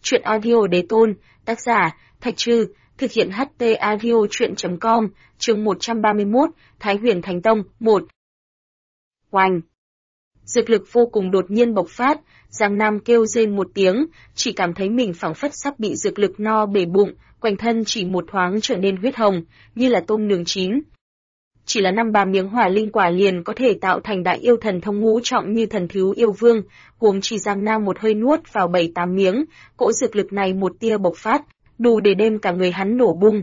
Truyện audio đế tôn, tác giả, Thạch Trư, thực hiện HT audio truyện.com, chương 131, Thái Huyền Thánh Tông, 1. Oanh! Dược lực vô cùng đột nhiên bộc phát, Giang Nam kêu rên một tiếng, chỉ cảm thấy mình phảng phất sắp bị dược lực no bể bụng, quanh thân chỉ một thoáng trở nên huyết hồng, như là tôm nướng chín. Chỉ là 5-3 miếng hỏa linh quả liền có thể tạo thành đại yêu thần thông ngũ trọng như thần thiếu yêu vương, huống chỉ Giang Nam một hơi nuốt vào 7-8 miếng, cỗ dược lực này một tia bộc phát, đủ để đem cả người hắn nổ bung.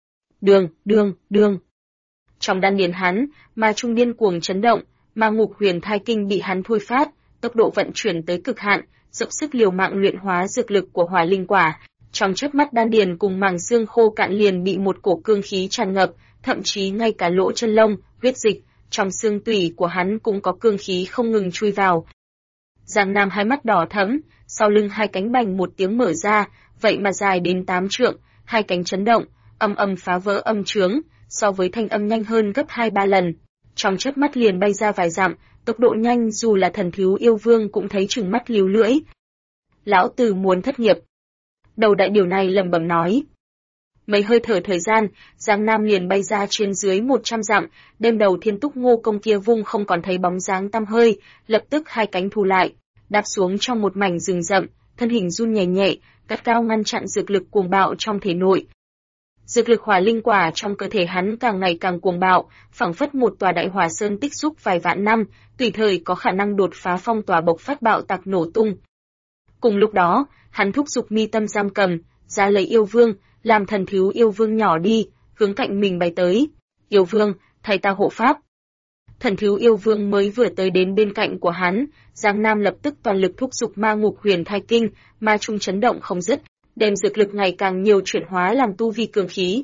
Đường. Trong đan điền hắn, ma trung điên cuồng chấn động, ma ngục huyền thai kinh bị hắn thôi phát, tốc độ vận chuyển tới cực hạn, dốc sức liều mạng luyện hóa dược lực của hỏa linh quả. Trong chớp mắt đan điền cùng màng xương khô cạn liền bị một cổ cương khí tràn ngập, thậm chí ngay cả lỗ chân lông, huyết dịch, trong xương tủy của hắn cũng có cương khí không ngừng chui vào. Giang Nam hai mắt đỏ thẫm, sau lưng hai cánh bành một tiếng mở ra, vậy mà dài đến 8 trượng, hai cánh chấn động, âm phá vỡ âm trướng, so với thanh âm nhanh hơn gấp 2-3 lần. Trong chớp mắt liền bay ra vài dặm, tốc độ nhanh dù là thần thiếu yêu vương cũng thấy trừng mắt líu lưỡi. Lão tử muốn thất nghiệp. Đầu đại điều này lẩm bẩm nói. Mấy hơi thở thời gian, Giang Nam liền bay ra trên dưới 100 dặm, đem đầu Thiên Túc Ngô Công kia vung không còn thấy bóng dáng tăm hơi, lập tức hai cánh thu lại, đáp xuống trong một mảnh rừng rậm, thân hình run nhẹ nhẹ, gắt gao ngăn chặn dược lực cuồng bạo trong thể nội. Dược lực hỏa linh quả trong cơ thể hắn càng ngày càng cuồng bạo, phảng phất một tòa đại hỏa sơn tích xúc vài vạn năm, tùy thời có khả năng đột phá phong tỏa bộc phát bạo tạc nổ tung. Cùng lúc đó, hắn thúc giục mi tâm giam cầm, ra lấy yêu vương, làm thần thiếu yêu vương nhỏ đi, hướng cạnh mình bay tới. Yêu vương, thay ta hộ pháp. Thần thiếu yêu vương mới vừa tới đến bên cạnh của hắn, Giang Nam lập tức toàn lực thúc giục ma ngục huyền thai kinh, ma trung chấn động không dứt, đem dược lực ngày càng nhiều chuyển hóa làm tu vi cường khí.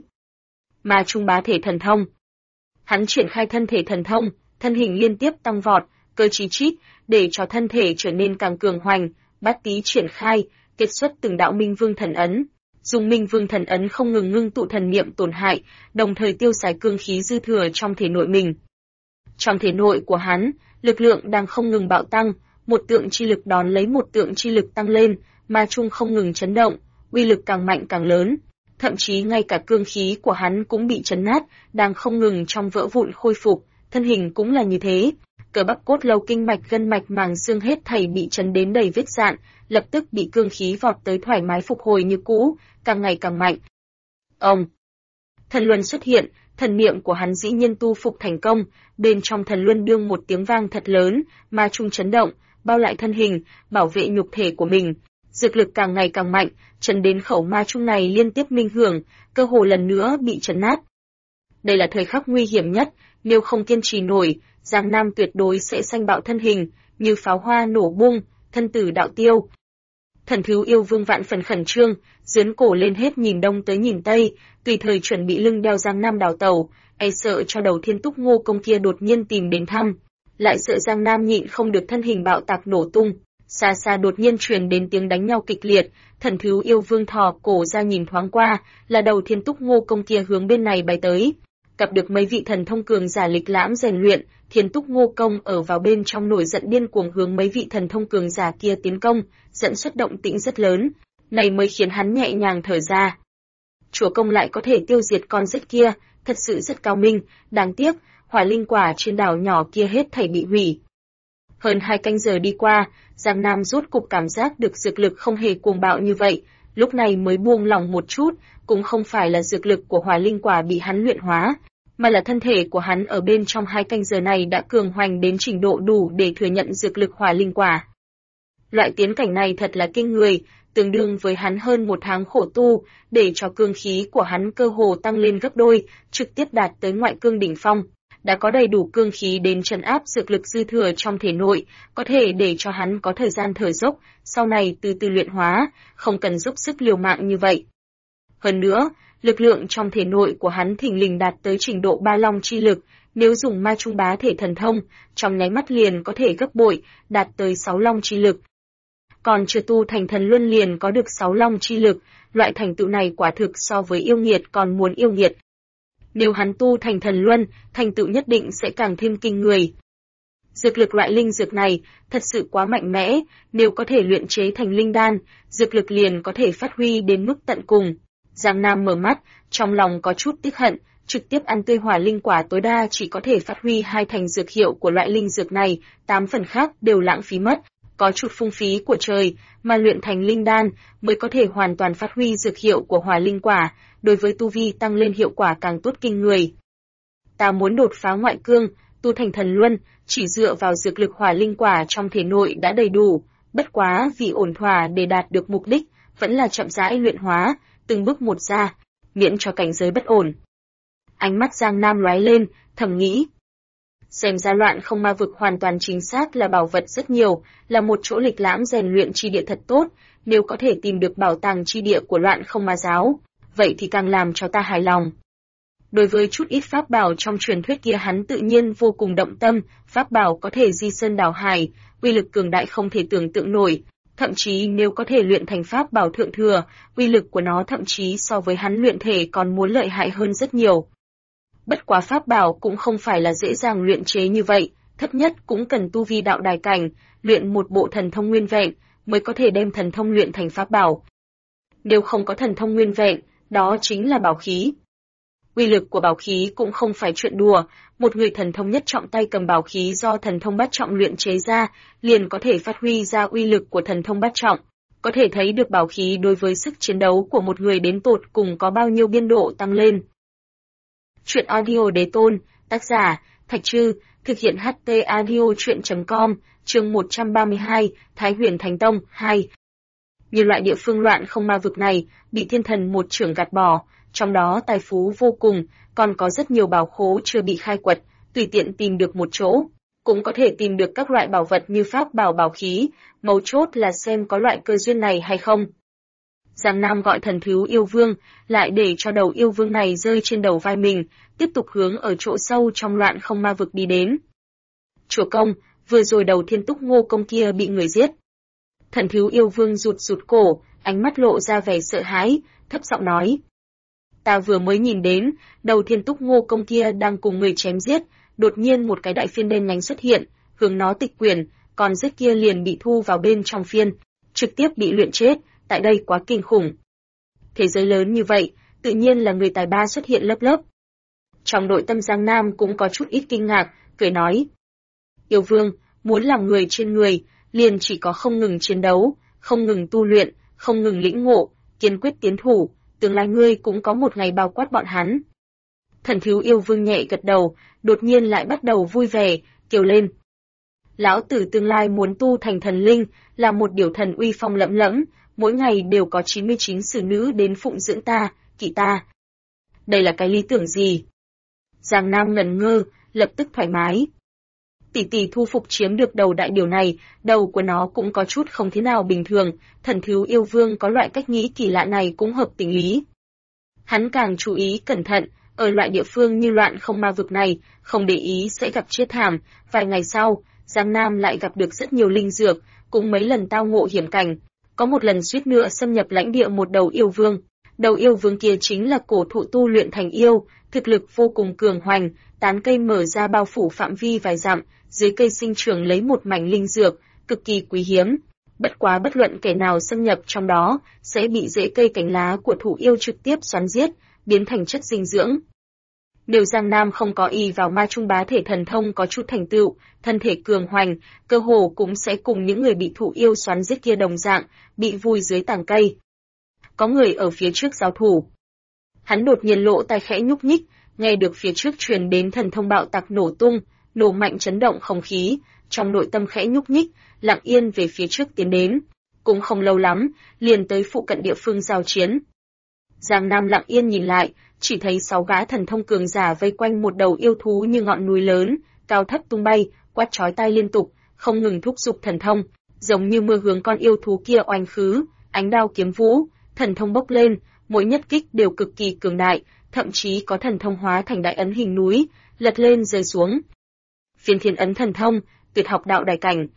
Ma trung bá thể thần thông. Hắn triển khai thân thể thần thông, thân hình liên tiếp tăng vọt, cơ trí chít, để cho thân thể trở nên càng cường hoành, bát tý triển khai, kết xuất từng đạo minh vương thần ấn. Dùng minh vương thần ấn không ngừng ngưng tụ thần niệm tổn hại, đồng thời tiêu xài cương khí dư thừa trong thể nội mình. Trong thể nội của hắn, lực lượng đang không ngừng bạo tăng, một tượng chi lực đón lấy một tượng chi lực tăng lên, ma trung không ngừng chấn động, uy lực càng mạnh càng lớn. Thậm chí ngay cả cương khí của hắn cũng bị chấn nát, đang không ngừng trong vỡ vụn khôi phục, thân hình cũng là như thế. Cơ bắp cốt lâu kinh mạch gân mạch màng xương hết thảy bị chấn đến đầy vết rạn, lập tức bị cương khí vọt tới thoải mái phục hồi như cũ, càng ngày càng mạnh. Ông! Thần luân xuất hiện, thần niệm của hắn dĩ nhiên tu phục thành công, bên trong thần luân đương một tiếng vang thật lớn, ma trung chấn động, bao lại thân hình, bảo vệ nhục thể của mình. Dược lực càng ngày càng mạnh, chấn đến khẩu ma trung này liên tiếp minh hưởng, cơ hồ lần nữa bị chấn nát. Đây là thời khắc nguy hiểm nhất, nếu không kiên trì nổi, Giang Nam tuyệt đối sẽ sanh bạo thân hình, như pháo hoa nổ bung, thân tử đạo tiêu. Thần thiếu yêu vương vạn phần khẩn trương, dướn cổ lên hết nhìn đông tới nhìn tây, tùy thời chuẩn bị lưng đeo Giang Nam đào tẩu, e sợ cho đầu Thiên Túc Ngô Công kia đột nhiên tìm đến thăm, lại sợ Giang Nam nhịn không được thân hình bạo tạc nổ tung. Xa xa đột nhiên truyền đến tiếng đánh nhau kịch liệt, thần thiếu yêu vương thò cổ ra nhìn thoáng qua, là đầu Thiên Túc Ngô Công kia hướng bên này bay tới. Gặp được mấy vị thần thông cường giả lịch lãm rèn luyện, Thiên Túc Ngô Công ở vào bên trong nổi giận điên cuồng hướng mấy vị thần thông cường giả kia tiến công, dẫn xuất động tĩnh rất lớn, này mới khiến hắn nhẹ nhàng thở ra. Chúa công lại có thể tiêu diệt con rết kia, thật sự rất cao minh, đáng tiếc, hỏa linh quả trên đảo nhỏ kia hết thảy bị hủy. Hơn 2 canh giờ đi qua, Giang Nam rốt cục cảm giác được dược lực không hề cuồng bạo như vậy, lúc này mới buông lòng một chút, cũng không phải là dược lực của hỏa linh quả bị hắn luyện hóa, mà là thân thể của hắn ở bên trong 2 canh giờ này đã cường hoành đến trình độ đủ để thừa nhận dược lực hỏa linh quả. Loại tiến cảnh này thật là kinh người, tương đương với hắn hơn 1 tháng khổ tu, để cho cương khí của hắn cơ hồ tăng lên gấp đôi, trực tiếp đạt tới ngoại cương đỉnh phong. Đã có đầy đủ cương khí đến trấn áp dược lực dư thừa trong thể nội, có thể để cho hắn có thời gian thở dốc, sau này từ từ luyện hóa, không cần dốc sức liều mạng như vậy. Hơn nữa, lực lượng trong thể nội của hắn thình lình đạt tới trình độ 3 long chi lực, nếu dùng ma trung bá thể thần thông, trong nháy mắt liền có thể gấp bội, đạt tới 6 long chi lực. Còn chưa tu thành thần luân liền có được 6 long chi lực, loại thành tựu này quả thực so với yêu nghiệt còn muốn yêu nghiệt. Nếu hắn tu thành thần luân, thành tựu nhất định sẽ càng thêm kinh người. Dược lực loại linh dược này thật sự quá mạnh mẽ, nếu có thể luyện chế thành linh đan, dược lực liền có thể phát huy đến mức tận cùng. Giang Nam mở mắt, trong lòng có chút tiếc hận, trực tiếp ăn tươi hỏa linh quả tối đa chỉ có thể phát huy 2 thành dược hiệu của loại linh dược này, 8 phần khác đều lãng phí mất, có chút phung phí của trời, mà luyện thành linh đan mới có thể hoàn toàn phát huy dược hiệu của hỏa linh quả, đối với tu vi tăng lên hiệu quả càng tốt kinh người. Ta muốn đột phá ngoại cương, tu thành thần luân, chỉ dựa vào dược lực hỏa linh quả trong thể nội đã đầy đủ, bất quá vì ổn thỏa để đạt được mục đích, vẫn là chậm rãi luyện hóa, từng bước một ra, miễn cho cảnh giới bất ổn. Ánh mắt Giang Nam lóe lên, thầm nghĩ. Xem ra Loạn Không Ma Vực hoàn toàn chính xác là bảo vật rất nhiều, là một chỗ lịch lãm rèn luyện chi địa thật tốt, nếu có thể tìm được bảo tàng chi địa của Loạn Không Ma giáo, vậy thì càng làm cho ta hài lòng. Đối với chút ít pháp bảo trong truyền thuyết kia hắn tự nhiên vô cùng động tâm, pháp bảo có thể di sơn đảo hải, uy lực cường đại không thể tưởng tượng nổi, thậm chí nếu có thể luyện thành pháp bảo thượng thừa, uy lực của nó thậm chí so với hắn luyện thể còn muốn lợi hại hơn rất nhiều. Bất quá pháp bảo cũng không phải là dễ dàng luyện chế như vậy, thấp nhất cũng cần tu vi đạo đài cảnh, luyện một bộ thần thông nguyên vẹn, mới có thể đem thần thông luyện thành pháp bảo. Nếu không có thần thông nguyên vẹn, đó chính là bảo khí. Uy lực của bảo khí cũng không phải chuyện đùa, một người thần thông nhất trọng tay cầm bảo khí do thần thông bát trọng luyện chế ra, liền có thể phát huy ra uy lực của thần thông bát trọng. Có thể thấy được bảo khí đối với sức chiến đấu của một người đến tột cùng có bao nhiêu biên độ tăng lên. Chuyện audio Đế Tôn, tác giả, Thạch Trư, thực hiện HT audio chuyện.com, chương 132, Thái Huyền Thánh Tông, 2. Như loại địa phương Loạn Không Ma Vực này, bị thiên thần một chưởng gạt bỏ, trong đó tài phú vô cùng, còn có rất nhiều bảo khố chưa bị khai quật, tùy tiện tìm được một chỗ, cũng có thể tìm được các loại bảo vật như pháp bảo bảo khí, mấu chốt là xem có loại cơ duyên này hay không. Giang Nam gọi thần thú yêu vương, lại để cho đầu yêu vương này rơi trên đầu vai mình, tiếp tục hướng ở chỗ sâu trong Loạn Không Ma Vực đi đến. Chúa công, vừa rồi đầu Thiên Túc Ngô công kia bị người giết. Thần thú yêu vương rụt cổ, ánh mắt lộ ra vẻ sợ hãi, thấp giọng nói. Ta vừa mới nhìn đến, đầu Thiên Túc Ngô công kia đang cùng người chém giết, đột nhiên một cái đại phiên đen nhánh xuất hiện, hướng nó tịch quyền, còn giết kia liền bị thu vào bên trong phiên, trực tiếp bị luyện chết, tại đây quá kinh khủng. Thế giới lớn như vậy, tự nhiên là người tài ba xuất hiện lớp lớp. Trong nội tâm Giang Nam cũng có chút ít kinh ngạc, cười nói. Yêu vương, muốn làm người trên người, liền chỉ có không ngừng chiến đấu, không ngừng tu luyện, không ngừng lĩnh ngộ, kiên quyết tiến thủ, tương lai ngươi cũng có một ngày bao quát bọn hắn. Thần thú yêu vương nhẹ gật đầu, đột nhiên lại bắt đầu vui vẻ, kêu lên. Lão tử tương lai muốn tu thành thần linh, là một điều thần uy phong lẫm lẫm, mỗi ngày đều có 99 xử nữ đến phụng dưỡng ta, kỵ ta. Đây là cái lý tưởng gì? Giang Nam ngẩn ngơ, lập tức thoải mái. Tỷ tỷ thu phục chiếm được đầu đại điều này, đầu của nó cũng có chút không thế nào bình thường, thần thú yêu vương có loại cách nghĩ kỳ lạ này cũng hợp tình lý. Hắn càng chú ý cẩn thận, ở loại địa phương như Loạn Không Ma Vực này, không để ý sẽ gặp chết thảm, vài ngày sau, Giang Nam lại gặp được rất nhiều linh dược, cũng mấy lần tao ngộ hiểm cảnh, có một lần suýt nữa xâm nhập lãnh địa một đầu yêu vương. Đầu yêu vương kia chính là cổ thụ tu luyện thành yêu, thực lực vô cùng cường hoành, tán cây mở ra bao phủ phạm vi vài dặm, dưới cây sinh trưởng lấy một mảnh linh dược, cực kỳ quý hiếm. Bất quá bất luận kẻ nào xâm nhập trong đó, sẽ bị rễ cây cành lá của thụ yêu trực tiếp xoắn giết, biến thành chất dinh dưỡng. Nếu Giang Nam không có ý vào ma trung bá thể thần thông có chút thành tựu, thân thể cường hoành, cơ hồ cũng sẽ cùng những người bị thụ yêu xoắn giết kia đồng dạng, bị vùi dưới tàng cây. Có người ở phía trước giao thủ. Hắn đột nhiên lỗ tai khẽ nhúc nhích, nghe được phía trước truyền đến thần thông bạo tạc nổ tung, nổ mạnh chấn động không khí, trong nội tâm khẽ nhúc nhích, lặng yên về phía trước tiến đến. Cũng không lâu lắm, liền tới phụ cận địa phương giao chiến. Giang Nam lặng yên nhìn lại, chỉ thấy 6 gã thần thông cường giả vây quanh một đầu yêu thú như ngọn núi lớn, cao thấp tung bay, quát chói tai liên tục, không ngừng thúc giục thần thông, giống như mưa hướng con yêu thú kia oanh khứ, ánh đao kiếm vũ, thần thông bốc lên, mỗi nhất kích đều cực kỳ cường đại, thậm chí có thần thông hóa thành đại ấn hình núi, lật lên rơi xuống. Phiên Thiên ấn thần thông, tuyệt học đạo đài cảnh.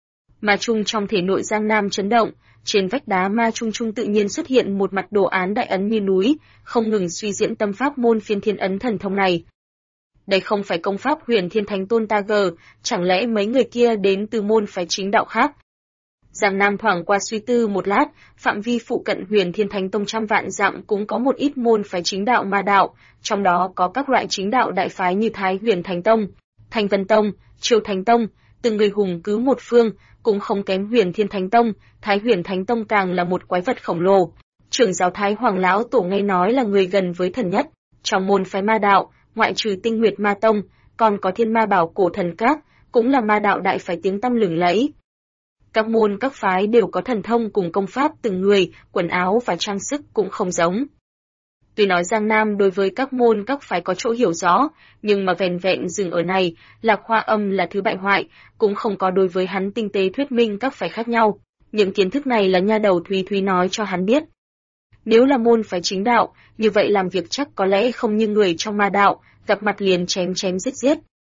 Ma trung trong thể nội Giang Nam chấn động, trên vách đá ma trung tự nhiên xuất hiện một mặt đồ án đại ấn như núi, không ngừng suy diễn tâm pháp môn Phiên Thiên ấn thần thông này. Đây không phải công pháp Huyền Thiên Thánh Tôn ta gờ, chẳng lẽ mấy người kia đến từ môn phái chính đạo khác? Giang Nam thoảng qua suy tư một lát, phạm vi phụ cận Huyền Thiên Thánh Tông trăm vạn dặm cũng có một ít môn phái chính đạo ma đạo, trong đó có các loại chính đạo đại phái như Thái Huyền Thánh Tông, Thanh Vân Tông, Triều Thánh Tông, từng người hùng cứ một phương, cũng không kém Huyền Thiên Thánh Tông. Thái Huyền Thánh Tông càng là một quái vật khổng lồ. Trưởng giáo Thái Hoàng lão tổ nghe nói là người gần với thần nhất. Trong môn phái ma đạo, ngoại trừ Tinh Nguyệt Ma Tông, còn có Thiên Ma Bảo Cổ Thần Các, cũng là ma đạo đại phái tiếng tăm lừng lẫy. Các môn các phái đều có thần thông cùng công pháp từng người, quần áo và trang sức cũng không giống. Tuy nói Giang Nam đối với các môn các phái có chỗ hiểu rõ, nhưng mà vẻn vẹn dừng ở này, Lạc Hoa Âm là thứ bại hoại, cũng không có đối với hắn tinh tế thuyết minh các phái khác nhau. Những kiến thức này là nha đầu Thúy Thúy nói cho hắn biết. Nếu là môn phái chính đạo, như vậy làm việc chắc có lẽ không như người trong ma đạo, gặp mặt liền chém chém giết giết.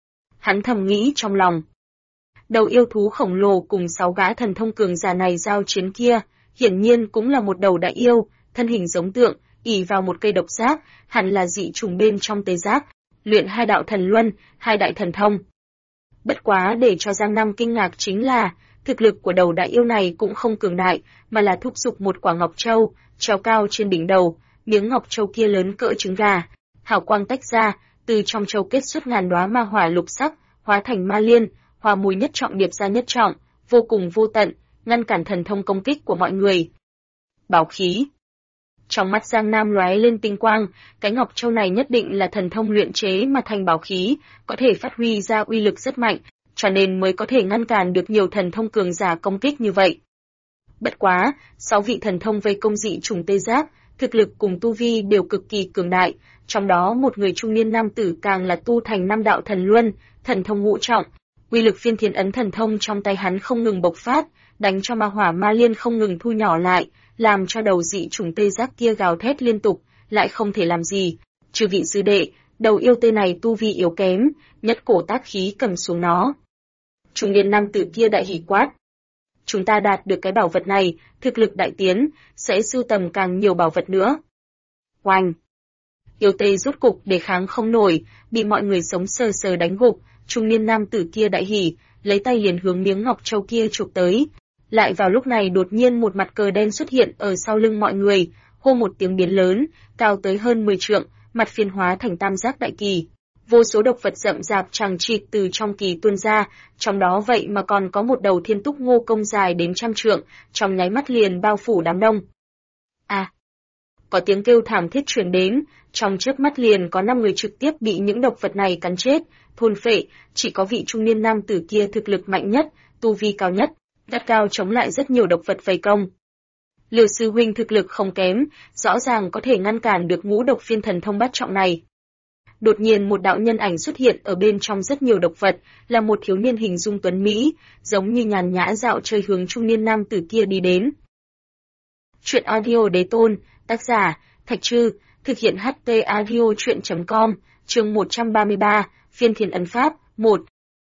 Hắn thầm nghĩ trong lòng. Đầu yêu thú khổng lồ cùng 6 gã thần thông cường giả này giao chiến kia, hiển nhiên cũng là một đầu đại yêu, thân hình giống tượng, ỷ vào một cây độc giác, hẳn là dị trùng bên trong tê giác, luyện 2 đạo thần luân, 2 đại thần thông. Bất quá để cho Giang Nam kinh ngạc chính là, thực lực của đầu đại yêu này cũng không cường đại, mà là thúc giục một quả ngọc châu, treo cao trên đỉnh đầu, miếng ngọc châu kia lớn cỡ trứng gà, hào quang tách ra, từ trong châu kết xuất ngàn đóa ma hỏa lục sắc, hóa thành ma liên, hòa mùi nhất trọng điệp ra nhất trọng, vô cùng vô tận, ngăn cản thần thông công kích của mọi người. Bảo khí. Trong mắt Giang Nam lóe lên tinh quang, cái ngọc châu này nhất định là thần thông luyện chế mà thành bảo khí, có thể phát huy ra uy lực rất mạnh, cho nên mới có thể ngăn cản được nhiều thần thông cường giả công kích như vậy. Bất quá, 6 vị thần thông vây công dị trùng tê giác, thực lực cùng tu vi đều cực kỳ cường đại, trong đó một người trung niên nam tử càng là tu thành 5 đạo thần luân, thần thông ngũ trọng. Uy lực Phiên Thiên Ấn thần thông trong tay hắn không ngừng bộc phát, đánh cho ma hỏa ma liên không ngừng thu nhỏ lại, làm cho đầu dị trùng tê giác kia gào thét liên tục, lại không thể làm gì. Chư vị sư đệ, đầu yêu tê này tu vi yếu kém, nhất cổ tác khí cầm xuống nó. Trung niên nam tử kia đại hỉ quát. Chúng ta đạt được cái bảo vật này, thực lực đại tiến, sẽ sưu tầm càng nhiều bảo vật nữa. Oanh! Yêu tê rút cục đề kháng không nổi, bị mọi người sống sờ sờ đánh gục. Trung niên nam tử kia đại hỉ, lấy tay liền hướng miếng ngọc châu kia chụp tới. Lại vào lúc này đột nhiên một mặt cờ đen xuất hiện ở sau lưng mọi người, hô một tiếng biến lớn, cao tới hơn 10 trượng, mặt phiên hóa thành tam giác đại kỳ. Vô số độc vật rậm rạp chằng chịt từ trong kỳ tuôn ra, trong đó vậy mà còn có một đầu thiên túc ngô công dài đến 100 trượng, trong nháy mắt liền bao phủ đám đông. À! Có tiếng kêu thảm thiết truyền đến, trong chớp mắt liền có 5 người trực tiếp bị những độc vật này cắn chết, thôn phệ, chỉ có vị trung niên nam tử kia thực lực mạnh nhất, tu vi cao nhất, gắt cao chống lại rất nhiều độc vật vây công. Liêu sư huynh thực lực không kém, rõ ràng có thể ngăn cản được ngũ độc phiên thần thông bát trọng này. Đột nhiên một đạo nhân ảnh xuất hiện ở bên trong rất nhiều độc vật, là một thiếu niên hình dung tuấn mỹ, giống như nhàn nhã dạo chơi hướng trung niên nam tử kia đi đến. Truyện audio đế tôn, tác giả, Thạch Trư, thực hiện HT audio truyện.com, chương 133, Phiên Thiên Ấn Pháp, 1.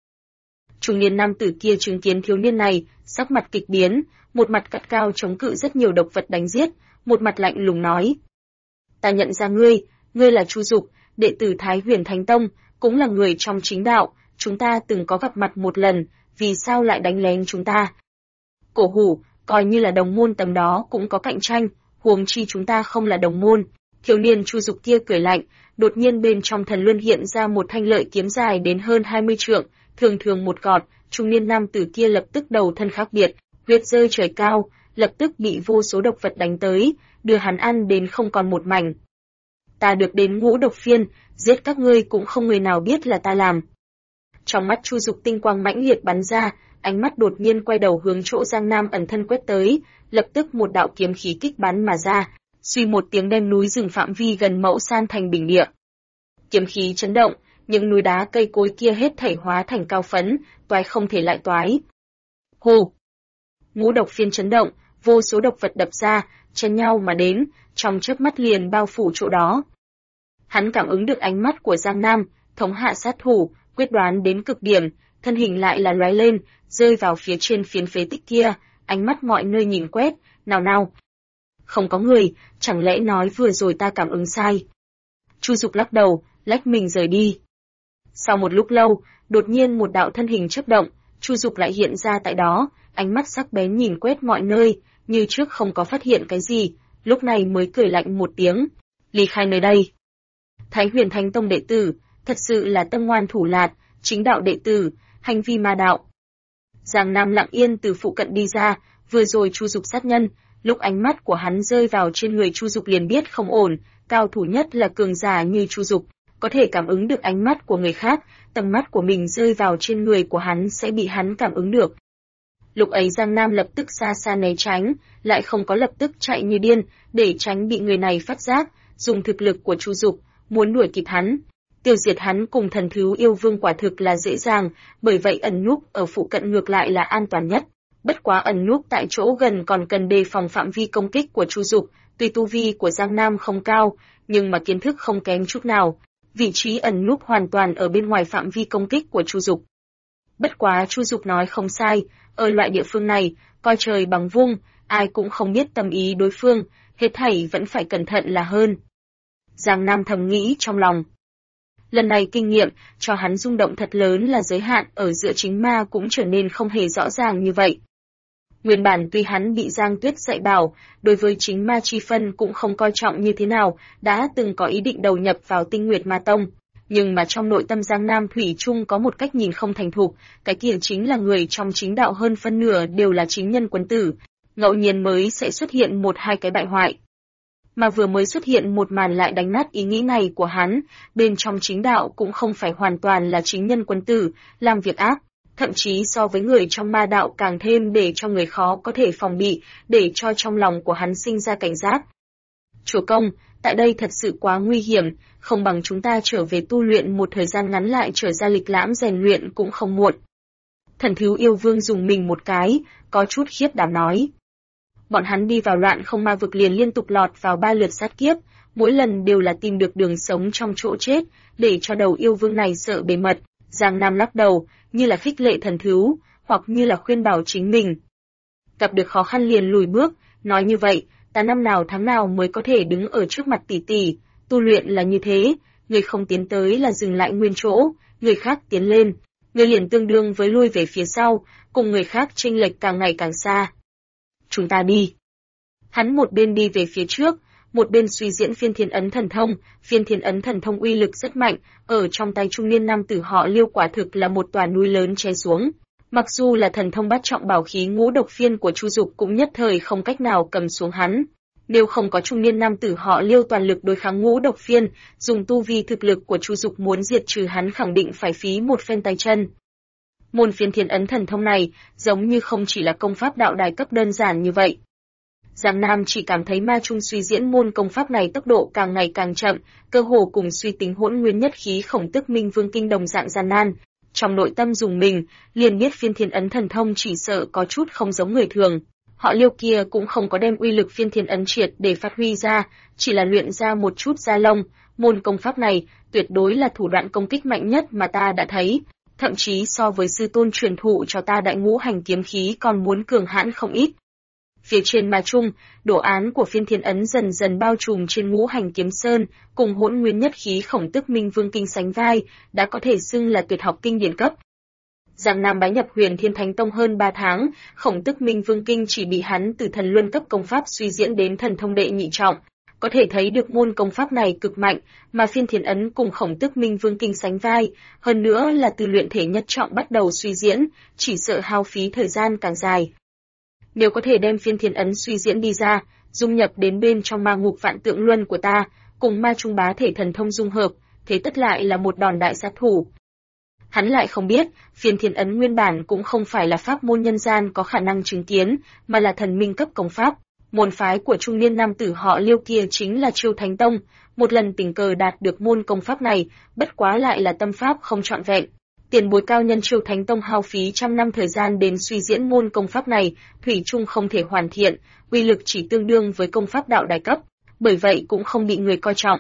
Trung niên nam tử kia chứng kiến thiếu niên này, sắc mặt kịch biến, một mặt cắt cao chống cự rất nhiều độc vật đánh giết, một mặt lạnh lùng nói. Ta nhận ra ngươi, ngươi là Chu Dục, đệ tử Thái Huyền Thánh Tông, cũng là người trong chính đạo, chúng ta từng có gặp mặt một lần, vì sao lại đánh lén chúng ta? Cổ hủ, coi như là đồng môn tầm đó cũng có cạnh tranh, huống chi chúng ta không là đồng môn. Thiếu niên Chu Dục kia cười lạnh, đột nhiên bên trong thần luân hiện ra một thanh lợi kiếm dài đến hơn 20 trượng, thường thường một gọt, trung niên nam tử kia lập tức đầu thân khác biệt, huyết rơi trời cao, lập tức bị vô số độc vật đánh tới, đưa hắn ăn đến không còn một mảnh. Ta được đến ngũ độc phiên, giết các ngươi cũng không người nào biết là ta làm. Trong mắt Chu Dục tinh quang mãnh liệt bắn ra, ánh mắt đột nhiên quay đầu hướng chỗ Giang Nam ẩn thân quét tới, lập tức một đạo kiếm khí kích bắn mà ra, suy một tiếng đem núi rừng phạm vi gần mẫu san thành bình địa. Kiếm khí chấn động, những núi đá cây cối kia hết thảy hóa thành cao phấn, toái không thể lại toái. Hù! Ngũ độc phiên chấn động, vô số độc vật đập ra, chen nhau mà đến, trong chớp mắt liền bao phủ chỗ đó. Hắn cảm ứng được ánh mắt của Giang Nam, thống hạ sát thủ, quyết đoán đến cực điểm, thân hình lại là lóe lên, rơi vào phía trên phiến phế tích kia, ánh mắt mọi nơi nhìn quét, nào nào. Không có người, chẳng lẽ nói vừa rồi ta cảm ứng sai. Chu Dục lắc đầu, lách mình rời đi. Sau một lúc lâu, đột nhiên một đạo thân hình chớp động, Chu Dục lại hiện ra tại đó, ánh mắt sắc bén nhìn quét mọi nơi, như trước không có phát hiện cái gì, lúc này mới cười lạnh một tiếng, ly khai nơi đây. Thái Huyền Thánh Tông đệ tử, thật sự là tâm ngoan thủ lạt, chính đạo đệ tử, hành vi ma đạo. Giang Nam lặng yên từ phụ cận đi ra, vừa rồi Chu Dục sát nhân, lúc ánh mắt của hắn rơi vào trên người Chu Dục liền biết không ổn, cao thủ nhất là cường giả như Chu Dục, có thể cảm ứng được ánh mắt của người khác, tầm mắt của mình rơi vào trên người của hắn sẽ bị hắn cảm ứng được. Lúc ấy Giang Nam lập tức xa xa né tránh, lại không có lập tức chạy như điên, để tránh bị người này phát giác, dùng thực lực của Chu Dục, muốn đuổi kịp hắn. Tiêu diệt hắn cùng thần thú yêu vương quả thực là dễ dàng, bởi vậy ẩn núp ở phụ cận ngược lại là an toàn nhất. Bất quá ẩn núp tại chỗ gần còn cần đề phòng phạm vi công kích của Chu Dục, tuy tu vi của Giang Nam không cao, nhưng mà kiến thức không kém chút nào. Vị trí ẩn núp hoàn toàn ở bên ngoài phạm vi công kích của Chu Dục. Bất quá Chu Dục nói không sai, ở loại địa phương này, coi trời bằng vung, ai cũng không biết tâm ý đối phương, hết thảy vẫn phải cẩn thận là hơn. Giang Nam thầm nghĩ trong lòng. Lần này kinh nghiệm, cho hắn rung động thật lớn là giới hạn ở giữa chính ma cũng trở nên không hề rõ ràng như vậy. Nguyên bản tuy hắn bị Giang Tuyết dạy bảo, đối với chính ma chi phân cũng không coi trọng như thế nào, đã từng có ý định đầu nhập vào Tinh Nguyệt Ma Tông. Nhưng mà trong nội tâm Giang Nam thủy chung có một cách nhìn không thành thục, cái kia chính là người trong chính đạo hơn phân nửa đều là chính nhân quân tử, ngẫu nhiên mới sẽ xuất hiện một hai cái bại hoại. Mà vừa mới xuất hiện một màn lại đánh nát ý nghĩ này của hắn, bên trong chính đạo cũng không phải hoàn toàn là chính nhân quân tử, làm việc ác, thậm chí so với người trong ma đạo càng thêm để cho người khó có thể phòng bị, để cho trong lòng của hắn sinh ra cảnh giác. Chúa công, tại đây thật sự quá nguy hiểm, không bằng chúng ta trở về tu luyện một thời gian ngắn lại trở ra lịch lãm rèn luyện cũng không muộn. Thần thú yêu vương dùng mình một cái, có chút khiếp đảm nói. Bọn hắn đi vào loạn không ma vực liền liên tục lọt vào 3 lượt sát kiếp, mỗi lần đều là tìm được đường sống trong chỗ chết, để cho đầu yêu vương này sợ bề mật. Giang Nam lắc đầu, như là khích lệ thần thú, hoặc như là khuyên bảo chính mình. Gặp được khó khăn liền lùi bước, nói như vậy, ta năm nào tháng nào mới có thể đứng ở trước mặt tỷ tỷ, tu luyện là như thế, người không tiến tới là dừng lại nguyên chỗ, người khác tiến lên, người liền tương đương với lui về phía sau, cùng người khác chênh lệch càng ngày càng xa. Chúng ta đi. Hắn một bên đi về phía trước, một bên suy diễn phiên thiên ấn thần thông, phiên thiên ấn thần thông uy lực rất mạnh, ở trong tay trung niên nam tử họ Liêu quả thực là một tòa núi lớn che xuống. Mặc dù là thần thông bát trọng bảo khí ngũ độc phiên của Chu Dục cũng nhất thời không cách nào cầm xuống hắn. Nếu không có trung niên nam tử họ Liêu toàn lực đối kháng ngũ độc phiên, dùng tu vi thực lực của Chu Dục muốn diệt trừ hắn khẳng định phải phí một phen tay chân. Môn phiên thiên ấn thần thông này, giống như không chỉ là công pháp đạo đài cấp đơn giản như vậy. Giang Nam chỉ cảm thấy ma trung suy diễn môn công pháp này tốc độ càng ngày càng chậm, cơ hồ cùng suy tính hỗn nguyên nhất khí khổng tức minh vương kinh đồng dạng gian nan. Trong nội tâm dùng mình, liền biết phiên thiên ấn thần thông chỉ sợ có chút không giống người thường. Họ Liêu kia cũng không có đem uy lực phiên thiên ấn triệt để phát huy ra, chỉ là luyện ra một chút da lông. Môn công pháp này tuyệt đối là thủ đoạn công kích mạnh nhất mà ta đã thấy, thậm chí so với sư tôn truyền thụ cho ta đại ngũ hành kiếm khí còn muốn cường hãn không ít. Phía trên ma trung, đồ án của phiên thiên ấn dần dần bao trùm trên ngũ hành kiếm sơn, cùng hỗn nguyên nhất khí khổng tức minh vương kinh sánh vai, đã có thể xưng là tuyệt học kinh điển cấp. Giang Nam bái nhập Huyền Thiên Thánh Tông hơn 3 tháng, khổng tức minh vương kinh chỉ bị hắn từ thần luân cấp công pháp suy diễn đến thần thông đệ nhị trọng. Có thể thấy được môn công pháp này cực mạnh, mà phiên thiên ấn cùng khổng tức minh vương kinh sánh vai, hơn nữa là từ luyện thể nhất trọng bắt đầu suy diễn, chỉ sợ hao phí thời gian càng dài. Nếu có thể đem phiên thiên ấn suy diễn đi ra, dung nhập đến bên trong ma ngục vạn tượng luân của ta, cùng ma trung bá thể thần thông dung hợp, thế tất lại là một đòn đại sát thủ. Hắn lại không biết, phiên thiên ấn nguyên bản cũng không phải là pháp môn nhân gian có khả năng chứng kiến, mà là thần minh cấp công pháp. Môn phái của trung niên nam tử họ Liêu kia chính là Chiêu Thánh Tông, một lần tình cờ đạt được môn công pháp này, bất quá lại là tâm pháp không trọn vẹn. Tiền bối cao nhân Chiêu Thánh Tông hao phí trăm năm thời gian đến suy diễn môn công pháp này, thủy chung không thể hoàn thiện, uy lực chỉ tương đương với công pháp đạo đài cấp, bởi vậy cũng không bị người coi trọng.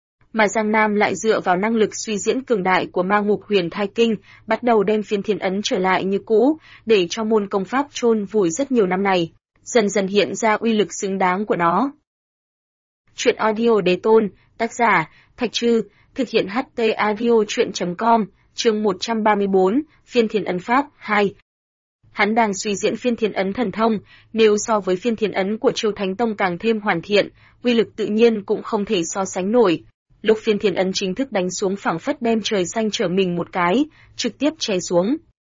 Mà Giang Nam lại dựa vào năng lực suy diễn cường đại của ma ngục huyền thai kinh, bắt đầu đem phiên thiên ấn trở lại như cũ, để cho môn công pháp chôn vùi rất nhiều năm này, dần dần hiện ra uy lực xứng đáng của nó. Truyện audio đế tôn, tác giả, Thạch Trư, thực hiện HT Audio Truyện.com, chương 134, phiên thiên ấn pháp, 2. Hắn đang suy diễn phiên thiên ấn thần thông, nếu so với phiên thiên ấn của Chiêu Thánh Tông càng thêm hoàn thiện, uy lực tự nhiên cũng không thể so sánh nổi. Lúc phiên thiên ấn chính thức đánh xuống phảng phất đem trời xanh trở mình một cái, trực tiếp che xuống.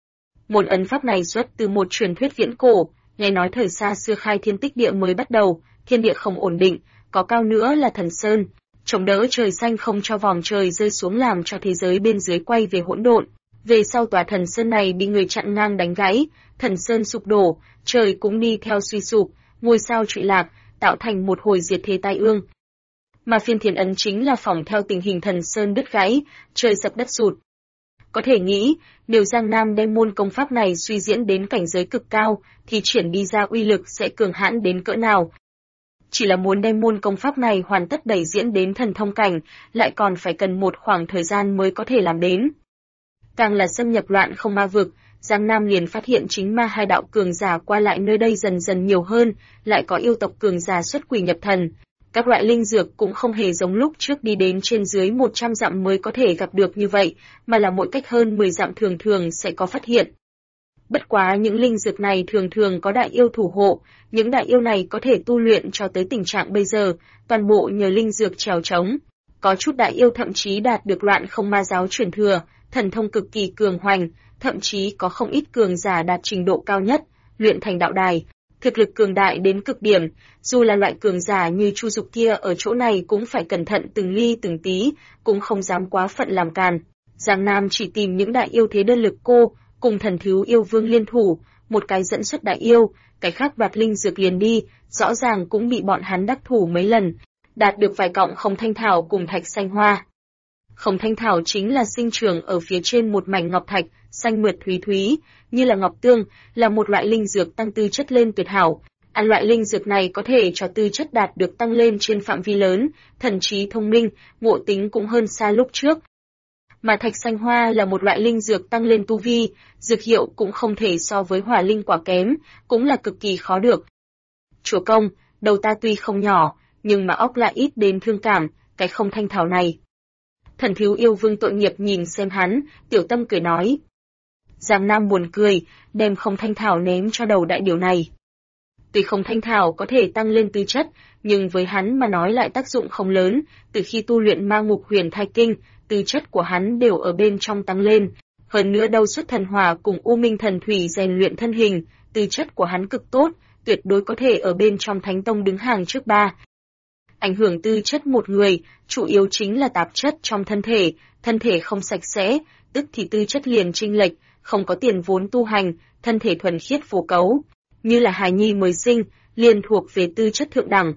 Môn ấn pháp này xuất từ một truyền thuyết viễn cổ, nghe nói thời xa xưa khai thiên tích địa mới bắt đầu, thiên địa không ổn định, có cao nữa là thần sơn, chống đỡ trời xanh không cho vòm trời rơi xuống làm cho thế giới bên dưới quay về hỗn độn. Về sau tòa thần sơn này bị người chặn ngang đánh gãy, thần sơn sụp đổ, trời cũng đi theo suy sụp, ngôi sao trụy lạc, tạo thành một hồi diệt thế tai ương. Mà phiên thiên ấn chính là phỏng theo tình hình thần sơn đứt gãy, trời sập đất sụt. Có thể nghĩ, nếu Giang Nam đem môn công pháp này suy diễn đến cảnh giới cực cao, thì triển đi ra uy lực sẽ cường hãn đến cỡ nào. Chỉ là muốn đem môn công pháp này hoàn tất đẩy diễn đến thần thông cảnh, lại còn phải cần một khoảng thời gian mới có thể làm đến. Càng là xâm nhập loạn không ma vực, Giang Nam liền phát hiện chính ma hai đạo cường giả qua lại nơi đây dần dần nhiều hơn, lại có yêu tộc cường giả xuất quỷ nhập thần. Các loại linh dược cũng không hề giống lúc trước đi đến trên dưới 100 dặm mới có thể gặp được như vậy, mà là mỗi cách hơn 10 dặm thường thường sẽ có phát hiện. Bất quá những linh dược này thường thường có đại yêu thủ hộ, những đại yêu này có thể tu luyện cho tới tình trạng bây giờ, toàn bộ nhờ linh dược trèo trống. Có chút đại yêu thậm chí đạt được loạn không ma giáo truyền thừa, thần thông cực kỳ cường hoành, thậm chí có không ít cường giả đạt trình độ cao nhất, luyện thành đạo đài. Thực lực cường đại đến cực điểm, dù là loại cường giả như Chu Dục kia ở chỗ này cũng phải cẩn thận từng ly từng tí, cũng không dám quá phận làm càn. Giang Nam chỉ tìm những đại yêu thế đơn lực cô, cùng Thần Thiếu Yêu Vương liên thủ, một cái dẫn xuất đại yêu, cái khác đoạt linh dược liền đi, rõ ràng cũng bị bọn hắn đắc thủ mấy lần, đạt được vài cọng Không Thanh Thảo cùng Thạch Xanh Hoa. Không Thanh Thảo chính là sinh trưởng ở phía trên một mảnh ngọc thạch, xanh mượt thúy thúy, như là ngọc tương, là một loại linh dược tăng tư chất lên tuyệt hảo. Ăn loại linh dược này có thể cho tư chất đạt được tăng lên trên phạm vi lớn, thần trí thông minh, ngộ tính cũng hơn xa lúc trước. Mà Thạch Xanh Hoa là một loại linh dược tăng lên tu vi, dược hiệu cũng không thể so với hỏa linh quả kém, cũng là cực kỳ khó được. Chúa công, đầu ta tuy không nhỏ, nhưng mà óc lại ít đến thương cảm, cái Không Thanh Thảo này. Thần Thiếu Yêu Vương tội nghiệp nhìn xem hắn, tiểu tâm cười nói. Giang Nam buồn cười, đem Không Thanh Thảo ném cho đầu đại điều này. Tuy Không Thanh Thảo có thể tăng lên tư chất, nhưng với hắn mà nói lại tác dụng không lớn, từ khi tu luyện Ma Ngục Huyền Thai Kinh, tư chất của hắn đều ở bên trong tăng lên. Hơn nữa đâu xuất thần hỏa cùng U Minh Thần Thủy rèn luyện thân hình, tư chất của hắn cực tốt, tuyệt đối có thể ở bên trong Thánh Tông đứng hàng trước ba. Ảnh hưởng tư chất một người, chủ yếu chính là tạp chất trong thân thể không sạch sẽ, tức thì tư chất liền chênh lệch, không có tiền vốn tu hành, thân thể thuần khiết vô cấu, như là hài nhi mới sinh, liền thuộc về tư chất thượng đẳng.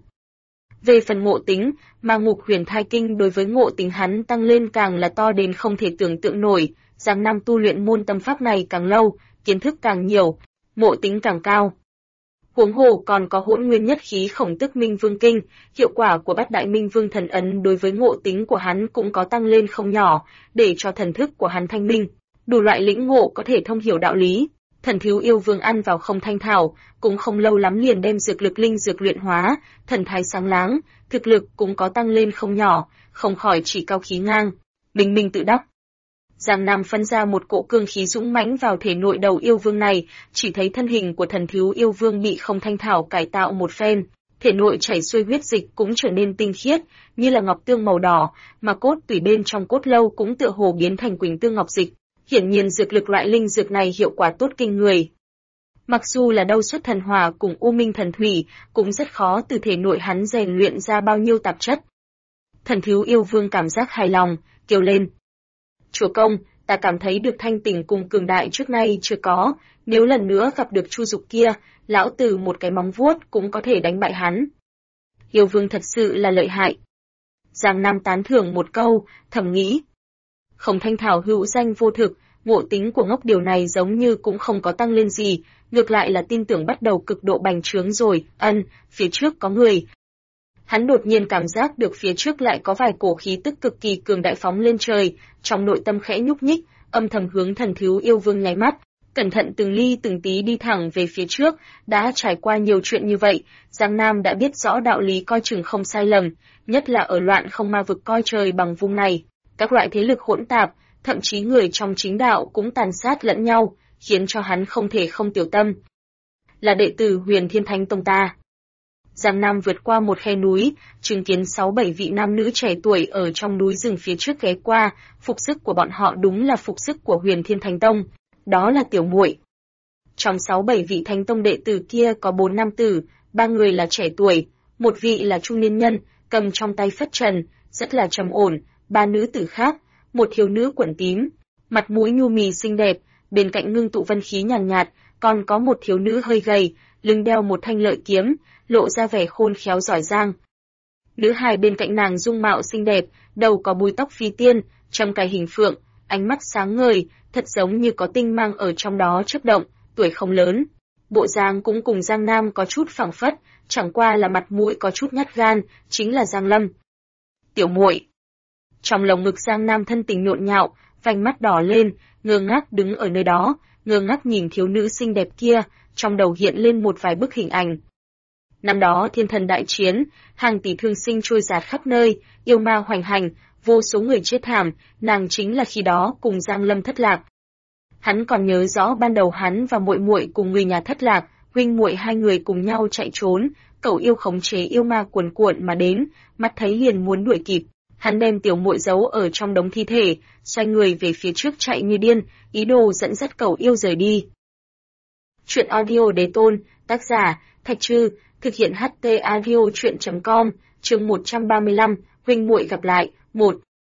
Về phần ngộ tính, Ma Ngục Huyền Thai Kinh đối với ngộ tính hắn tăng lên càng là to đến không thể tưởng tượng nổi, Giang Nam tu luyện môn tâm pháp này càng lâu, kiến thức càng nhiều, ngộ tính càng cao. Huống hồ còn có Hỗn Nguyên Nhất Khí Khổng Tức Minh Vương Kinh, hiệu quả của Bát Đại Minh Vương Thần Ấn đối với ngộ tính của hắn cũng có tăng lên không nhỏ, để cho thần thức của hắn thanh minh, đủ loại lĩnh ngộ có thể thông hiểu đạo lý. Thần Thiếu Yêu Vương ăn vào Không Thanh Thảo, cũng không lâu lắm liền đem dược lực linh dược luyện hóa, thần thái sáng láng, thực lực cũng có tăng lên không nhỏ, không khỏi chỉ cao khí ngang, mình tự đắc. Giang Nam phân ra một cỗ cương khí dũng mãnh vào thể nội đầu yêu vương này, chỉ thấy thân hình của Thần Thiếu Yêu Vương bị Không Thanh Thảo cải tạo một phen, thể nội chảy xuôi huyết dịch cũng trở nên tinh khiết, như là ngọc tương màu đỏ, mà cốt tủy bên trong cốt lâu cũng tựa hồ biến thành quỳnh tương ngọc dịch. Hiển nhiên dược lực loại linh dược này hiệu quả tốt kinh người. Mặc dù là đâu xuất thần hỏa cùng U Minh Thần Thủy, cũng rất khó từ thể nội hắn rèn luyện ra bao nhiêu tạp chất. Thần Thiếu Yêu Vương cảm giác hài lòng, kêu lên. Chúa công, ta cảm thấy được thanh tỉnh cùng cường đại trước nay chưa có, nếu lần nữa gặp được Chu Dục kia, lão tử một cái móng vuốt cũng có thể đánh bại hắn. Yêu Vương thật sự là lợi hại. Giang Nam tán thưởng một câu, thầm nghĩ. Không Thanh Thảo hữu danh vô thực, ngộ tính của ngốc điều này giống như cũng không có tăng lên gì, ngược lại là tin tưởng bắt đầu cực độ bành trướng rồi, phía trước có người. Hắn đột nhiên cảm giác được phía trước lại có vài cổ khí tức cực kỳ cường đại phóng lên trời, trong nội tâm khẽ nhúc nhích, âm thầm hướng Thần Thiếu Yêu Vương nháy mắt, cẩn thận từng ly từng tí đi thẳng về phía trước, đã trải qua nhiều chuyện như vậy, Giang Nam đã biết rõ đạo lý coi chừng không sai lầm, nhất là ở loạn không ma vực coi trời bằng vung này. Các loại thế lực hỗn tạp, thậm chí người trong chính đạo cũng tàn sát lẫn nhau, khiến cho hắn không thể không tiểu tâm. Là đệ tử Huyền Thiên Thánh Tông ta. Giang Nam vượt qua một khe núi, chứng kiến 6-7 vị nam nữ trẻ tuổi ở trong núi rừng phía trước ghé qua, phục sức của bọn họ đúng là phục sức của Huyền Thiên Thánh Tông, đó là tiểu muội. Trong 6-7 vị Thánh Tông đệ tử kia có 4 nam tử, 3 người là trẻ tuổi, một vị là trung niên nhân, cầm trong tay phất trần, rất là trầm ổn, 3 nữ tử khác, một thiếu nữ quần tím, mặt mũi nhu mì xinh đẹp, bên cạnh ngưng tụ vân khí nhàn nhạt, còn có một thiếu nữ hơi gầy, lưng đeo một thanh lợi kiếm, lộ ra vẻ khôn khéo giỏi giang. Nữ hài bên cạnh nàng dung mạo xinh đẹp, đầu có búi tóc phi tiên, trông cài hình phượng, ánh mắt sáng ngời, thật giống như có tinh mang ở trong đó chớp động, tuổi không lớn. Bộ dáng cũng cùng Giang Nam có chút phảng phất, chẳng qua là mặt mũi có chút nhát gan, chính là Giang Lâm. Tiểu muội. Trong lồng ngực Giang Nam thân tình nhộn nhạo, vành mắt đỏ lên, ngơ ngác đứng ở nơi đó, ngơ ngác nhìn thiếu nữ xinh đẹp kia, trong đầu hiện lên một vài bức hình ảnh. Năm đó thiên thần đại chiến, hàng tỷ thương sinh trôi dạt khắp nơi, yêu ma hoành hành, vô số người chết thảm, nàng chính là khi đó cùng Giang Lâm thất lạc. Hắn còn nhớ rõ ban đầu hắn và muội muội cùng người nhà thất lạc, huynh muội hai người cùng nhau chạy trốn, cẩu yêu khống chế yêu ma cuồn cuộn mà đến, mắt thấy liền muốn đuổi kịp. Hắn đem tiểu muội giấu ở trong đống thi thể, xoay người về phía trước chạy như điên, ý đồ dẫn dắt cẩu yêu rời đi. Chuyện audio đế tôn, tác giả, Thạch Trư, thực hiện HT audio chuyện.com, chương 135, huynh muội gặp lại, 1.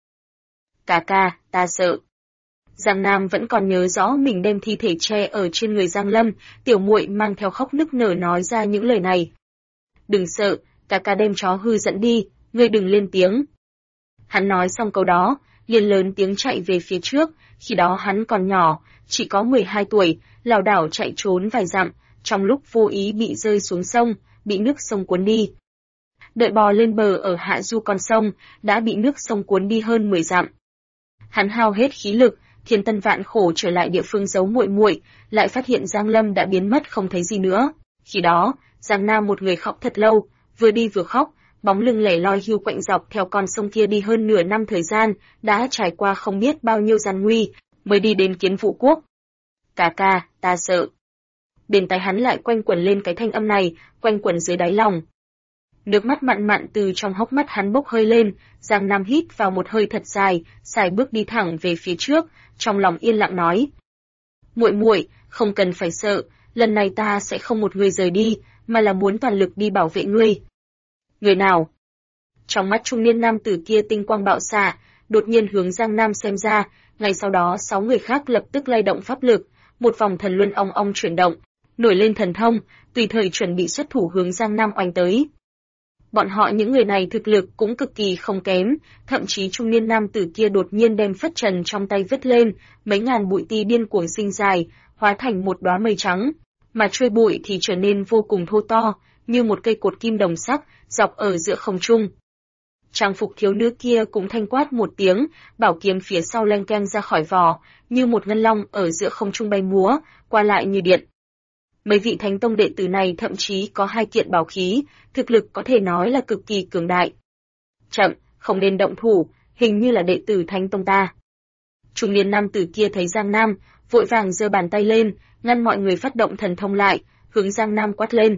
Cà ca, ta sợ. Giang Nam vẫn còn nhớ rõ mình đem thi thể che ở trên người Giang Lâm, tiểu muội mang theo khóc nức nở nói ra những lời này. Đừng sợ, cà ca đem chó hư dẫn đi, ngươi đừng lên tiếng. Hắn nói xong câu đó, liền lớn tiếng chạy về phía trước, khi đó hắn còn nhỏ, chỉ có 12 tuổi, lảo đảo chạy trốn vài dặm, trong lúc vô ý bị rơi xuống sông, bị nước sông cuốn đi. Đợi bò lên bờ ở hạ du con sông, đã bị nước sông cuốn đi hơn 10 dặm. Hắn hao hết khí lực, thiên tân vạn khổ trở lại địa phương giấu muội muội, lại phát hiện Giang Lâm đã biến mất không thấy gì nữa. Khi đó, Giang Nam một người khóc thật lâu, vừa đi vừa khóc, bóng lưng lẻ loi hiu quạnh dọc theo con sông kia đi hơn nửa năm thời gian, đã trải qua không biết bao nhiêu gian nguy, mới đi đến Kiến Vũ Quốc. Cà ca, ta sợ. Bên tai hắn lại quanh quẩn lên cái thanh âm này, quanh quẩn dưới đáy lòng. Nước mắt mặn mặn từ trong hốc mắt hắn bốc hơi lên, Giang Nam hít vào một hơi thật dài, xài bước đi thẳng về phía trước, trong lòng yên lặng nói: "Muội muội, không cần phải sợ, lần này ta sẽ không một người rời đi, mà là muốn toàn lực đi bảo vệ ngươi." Người nào? Trong mắt trung niên nam tử kia tinh quang bạo xạ, đột nhiên hướng Giang Nam xem ra, ngay sau đó 6 người khác lập tức lay động pháp lực, một vòng thần luân ong ong chuyển động, nổi lên thần thông, tùy thời chuẩn bị xuất thủ hướng Giang Nam oanh tới. Bọn họ những người này thực lực cũng cực kỳ không kém, thậm chí trung niên nam tử kia đột nhiên đem phất trần trong tay vứt lên, mấy ngàn bụi ti điên cuồng sinh dài, hóa thành một đóa mây trắng, mà chuôi bụi thì trở nên vô cùng thô to, như một cây cột kim đồng sắc, dọc ở giữa không trung. Trang phục thiếu nữ kia cũng thanh quát một tiếng, bảo kiếm phía sau leng keng ra khỏi vỏ, như một ngân long ở giữa không trung bay múa, qua lại như điện. Mấy vị thánh tông đệ tử này thậm chí có 2 kiện bảo khí, thực lực có thể nói là cực kỳ cường đại. Chậm, không nên động thủ, hình như là đệ tử thánh tông ta. Trung niên nam tử kia thấy Giang Nam, vội vàng giơ bàn tay lên, ngăn mọi người phát động thần thông lại, hướng Giang Nam quát lên.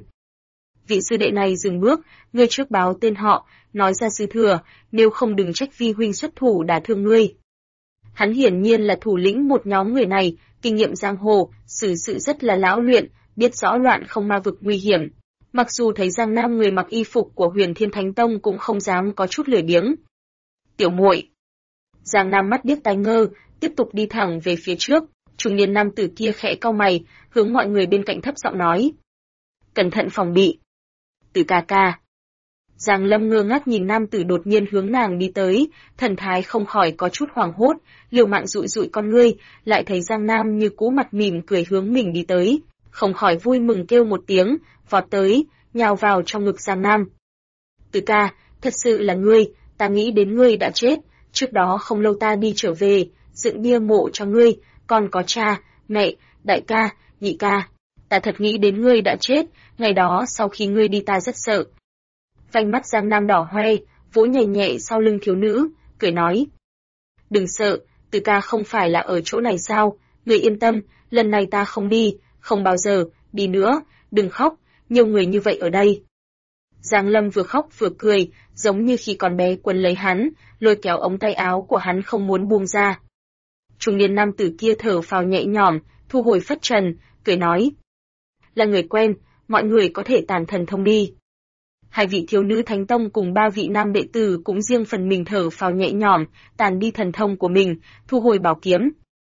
Vị sư đệ này dừng bước, ngươi trước báo tên họ, nói ra sư thừa, nếu không đừng trách vi huynh xuất thủ đả thương ngươi. Hắn hiển nhiên là thủ lĩnh một nhóm người này, kinh nghiệm giang hồ, xử sự rất là lão luyện, biết rõ loạn không ma vực nguy hiểm. Mặc dù thấy Giang Nam người mặc y phục của Huyền Thiên Thánh Tông cũng không dám có chút lười biếng. Tiểu muội. Giang Nam mắt điếc tai ngơ, tiếp tục đi thẳng về phía trước, trung niên nam tử kia khẽ cau mày, hướng mọi người bên cạnh thấp giọng nói: "Cẩn thận phòng bị." Từ ca ca. Giang Lâm ngơ ngác nhìn nam tử đột nhiên hướng nàng đi tới, thần thái không khỏi có chút hoảng hốt, liều mạng dụi dụi con ngươi, lại thấy Giang Nam như cũ mặt mỉm cười hướng mình đi tới, không khỏi vui mừng kêu một tiếng, vọt tới, nhào vào trong ngực Giang Nam. Từ ca, thật sự là ngươi, ta nghĩ đến ngươi đã chết, trước đó không lâu ta đi trở về, dựng bia mộ cho ngươi, còn có cha, Mẹ, đại ca, nhị ca, ta thật nghĩ đến ngươi đã chết, ngày đó sau khi ngươi đi ta rất sợ. Vành mắt Giang Nam đỏ hoe, vỗ nhẹ nhẹ sau lưng thiếu nữ, cười nói. Đừng sợ, Từ ca không phải là ở chỗ này sao, ngươi yên tâm, lần này ta không đi, không bao giờ, đi nữa, đừng khóc, nhiều người như vậy ở đây. Giang Lâm vừa khóc vừa cười, giống như khi còn bé quấn lấy hắn, lôi kéo ống tay áo của hắn không muốn buông ra. Trung niên nam tử kia thở phào nhẹ nhõm, thu hồi phất trần, cười nói. Là người quen, mọi người có thể tản thần thông đi. Hai vị thiếu nữ thánh tông cùng ba vị nam đệ tử cũng riêng phần mình thở phào nhẹ nhõm, tàn đi thần thông của mình, thu hồi bảo kiếm.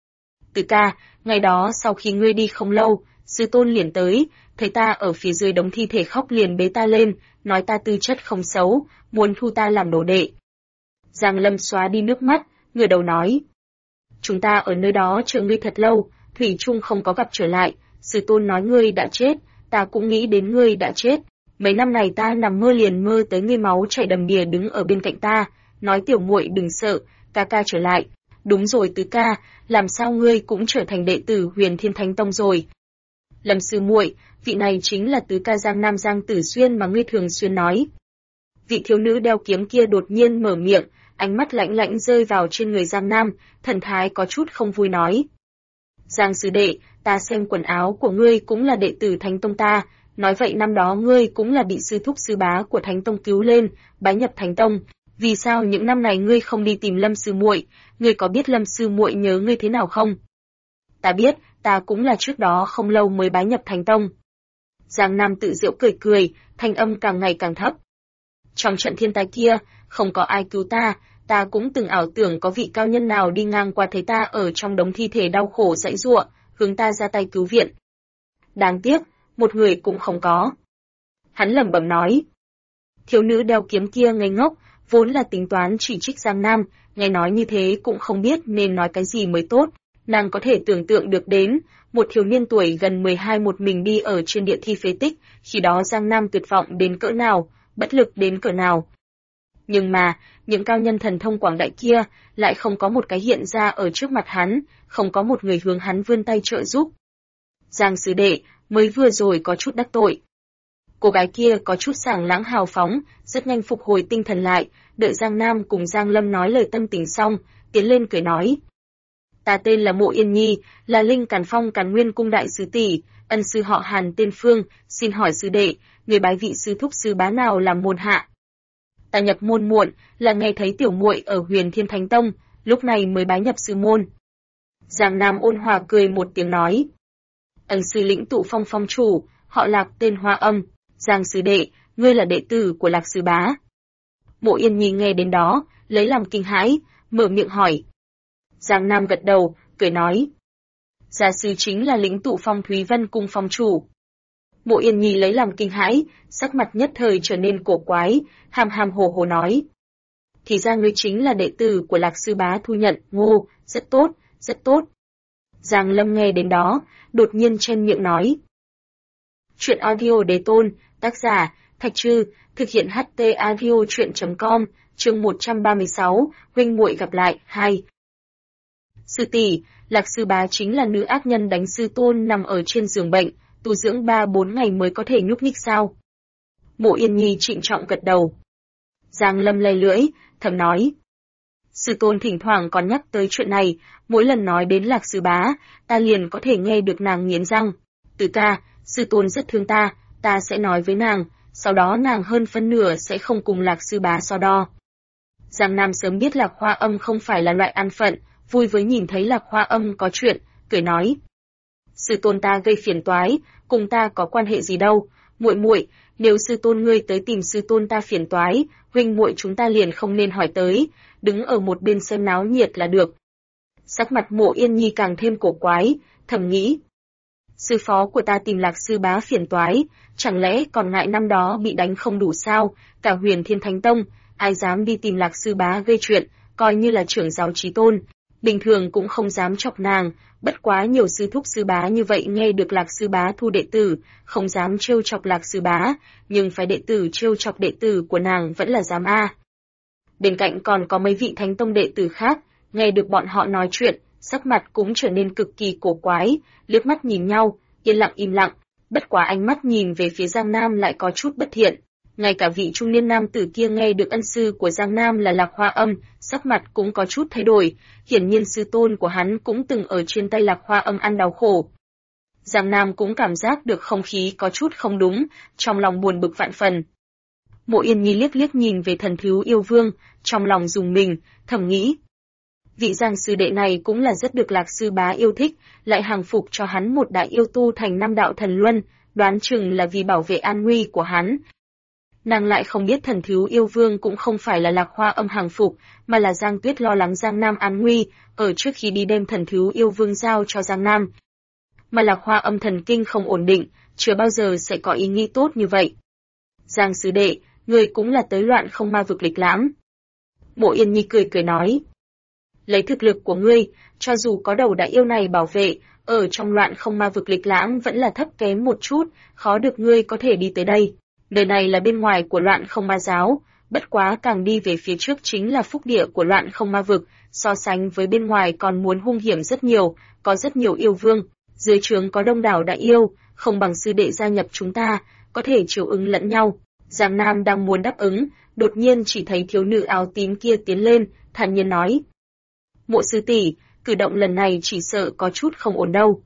Từ ca, ngày đó sau khi ngươi đi không lâu, sư tôn liền tới, thấy ta ở phía dưới đống thi thể khóc liền bế ta lên, nói ta tư chất không xấu, muốn thu ta làm đồ đệ. Giang Lâm xóa đi nước mắt, ngửa đầu nói. Chúng ta ở nơi đó chờ ngươi thật lâu, thủy chung không có gặp trở lại, sư tôn nói ngươi đã chết, ta cũng nghĩ đến ngươi đã chết. Mấy năm này ta nằm mơ liền mơ tới ngươi máu chảy đầm đìa đứng ở bên cạnh ta, nói tiểu muội đừng sợ, ca ca trở lại. Đúng rồi Tứ ca, làm sao ngươi cũng trở thành đệ tử Huyền Thiên Thánh Tông rồi? Lâm sư muội, vị này chính là Tứ ca Giang Nam Giang Tử Xuyên mà ngươi thường xuyên nói. Vị thiếu nữ đeo kiếm kia đột nhiên mở miệng, ánh mắt lạnh lạnh rơi vào trên người Giang Nam, thần thái có chút không vui nói. Giang sư đệ, ta xem quần áo của ngươi cũng là đệ tử Thánh Tông ta, nói vậy năm đó ngươi cũng là bị sư thúc sư bá của Thánh Tông cứu lên, bái nhập Thánh Tông. Vì sao những năm này ngươi không đi tìm Lâm sư muội? Ngươi có biết Lâm sư muội nhớ ngươi thế nào không? Ta biết, ta cũng là trước đó không lâu mới bái nhập Thánh Tông. Giang Nam tự giễu cười cười, thanh âm càng ngày càng thấp. Trong trận thiên tai kia, không có ai cứu ta cũng từng ảo tưởng có vị cao nhân nào đi ngang qua thấy ta ở trong đống thi thể đau khổ giãy giụa, hướng ta ra tay cứu viện. Đáng tiếc, một người cũng không có. Hắn lẩm bẩm nói. Thiếu nữ đeo kiếm kia ngây ngốc, vốn là tính toán chỉ trích Giang Nam, nghe nói như thế cũng không biết nên nói cái gì mới tốt. Nàng có thể tưởng tượng được đến, một thiếu niên tuổi gần 12 một mình đi ở trên địa thi phế tích, khi đó Giang Nam tuyệt vọng đến cỡ nào, bất lực đến cỡ nào. Nhưng mà, những cao nhân thần thông quảng đại kia, lại không có một cái hiện ra ở trước mặt hắn, không có một người hướng hắn vươn tay trợ giúp. Giang sư đệ, mới vừa rồi có chút đắc tội. Cô gái kia có chút sảng lãng hào phóng, rất nhanh phục hồi tinh thần lại, đợi Giang Nam cùng Giang Lâm nói lời tâm tình xong, tiến lên cười nói. Ta tên là Mộ Yên Nhi, là Linh Càn Phong Càn Nguyên cung đại sứ tỷ, ân sư họ Hàn tên Phương, xin hỏi sư đệ, người bái vị sư thúc sư bá nào làm môn hạ? Ta nhập môn muộn, là nghe thấy tiểu muội ở Huyền Thiên Thánh Tông, lúc này mới bái nhập sư môn. Giang Nam ôn hòa cười một tiếng nói. Ân sư lĩnh tụ phong phong chủ, họ Lạc tên Hoa Âm, Giang sư đệ, ngươi là đệ tử của Lạc sư bá. Mộ Yên Nhi nghe đến đó, lấy làm kinh hãi, mở miệng hỏi. Giang Nam gật đầu, cười nói. Gia sư chính là lĩnh tụ phong Thúy Vân cung phong chủ. Mộ Yên Nhi lấy làm kinh hãi, sắc mặt nhất thời trở nên cổ quái, hàm hàm hồ hồ nói. Thì ra ngươi chính là đệ tử của Lạc sư bá thu nhận, ngô, rất tốt, rất tốt. Giang Lâm nghe đến đó, đột nhiên chen miệng nói. Chuyện audio đề tôn, tác giả, Thạch Trư, thực hiện HT audio chuyện.com, chương 136, huynh muội gặp lại, 2. Sư tỷ, Lạc sư bá chính là nữ ác nhân đánh sư tôn nằm ở trên giường bệnh, tu dưỡng 3-4 ngày mới có thể nhúc nhích sao? Mộ Yên Nhi trịnh trọng gật đầu. Giang Lâm lay lưỡi, thầm nói. Sư tôn thỉnh thoảng còn nhắc tới chuyện này, mỗi lần nói đến Lạc sư bá, ta liền có thể nghe được nàng nghiến răng. Từ ca, sư tôn rất thương ta sẽ nói với nàng, sau đó nàng hơn phân nửa sẽ không cùng Lạc sư bá so đo. Giang Nam sớm biết Lạc Hoa Âm không phải là loại an phận, vui với nhìn thấy Lạc Hoa Âm có chuyện, cười nói. Sư tôn ta gây phiền toái, cùng ta có quan hệ gì đâu, muội muội, nếu sư tôn ngươi tới tìm sư tôn ta phiền toái, huynh muội chúng ta liền không nên hỏi tới, đứng ở một bên xem náo nhiệt là được. Sắc mặt Mộ Yên Nhi càng thêm cổ quái, thầm nghĩ. Sư phó của ta tìm Lạc sư bá phiền toái, chẳng lẽ còn ngại năm đó bị đánh không đủ sao, cả Huyền Thiên Thánh Tông, ai dám đi tìm Lạc sư bá gây chuyện, coi như là trưởng giáo chí tôn. Bình thường cũng không dám chọc nàng, bất quá nhiều sư thúc sư bá như vậy nghe được Lạc sư bá thu đệ tử, không dám trêu chọc Lạc sư bá, nhưng phải đệ tử trêu chọc đệ tử của nàng vẫn là dám a. Bên cạnh còn có mấy vị Thánh Tông đệ tử khác, nghe được bọn họ nói chuyện, sắc mặt cũng trở nên cực kỳ cổ quái, liếc mắt nhìn nhau, yên lặng im lặng, bất quá ánh mắt nhìn về phía Giang Nam lại có chút bất thiện. Ngay cả vị trung niên nam tử kia nghe được ân sư của Giang Nam là Lạc Hoa Âm, sắc mặt cũng có chút thay đổi, hiển nhiên sư tôn của hắn cũng từng ở trên tay Lạc Hoa Âm ăn đau khổ. Giang Nam cũng cảm giác được không khí có chút không đúng, trong lòng buồn bực vạn phần. Mộ Yên Nhi liếc liếc nhìn về Thần Thiếu Yêu Vương, trong lòng rùng mình, thầm nghĩ. Vị Giang sư đệ này cũng là rất được Lạc sư bá yêu thích, lại hàng phục cho hắn một đại yêu tu thành 5 đạo thần luân, đoán chừng là vì bảo vệ an nguy của hắn. Nàng lại không biết Thần Thiếu Yêu Vương cũng không phải là Lạc Hoa Âm hàng phục, mà là Giang Tuyết lo lắng Giang Nam an nguy, ở trước khi đi đem Thần Thiếu Yêu Vương giao cho Giang Nam. Mà Lạc Hoa Âm thần kinh không ổn định, chưa bao giờ sẽ có ý nghĩ tốt như vậy. Giang sư đệ, người cũng là tới Loạn Không Ma vực lịch lãm. Mộ Yên Nhi cười cười nói. Lấy thực lực của ngươi, cho dù có đầu đại yêu này bảo vệ, ở trong Loạn Không Ma vực lịch lãm vẫn là thấp kém một chút, khó được ngươi có thể đi tới đây. Đời này là bên ngoài của Loạn Không Ma giáo, bất quá càng đi về phía trước chính là phúc địa của Loạn Không Ma vực, so sánh với bên ngoài còn muốn hung hiểm rất nhiều, có rất nhiều yêu vương, dưới trướng có đông đảo đại yêu, không bằng sư đệ gia nhập chúng ta, có thể chiều ứng lẫn nhau. Giang Nam đang muốn đáp ứng, đột nhiên chỉ thấy thiếu nữ áo tím kia tiến lên, thản nhiên nói. Mộ sư tỷ, cử động lần này chỉ sợ có chút không ổn đâu.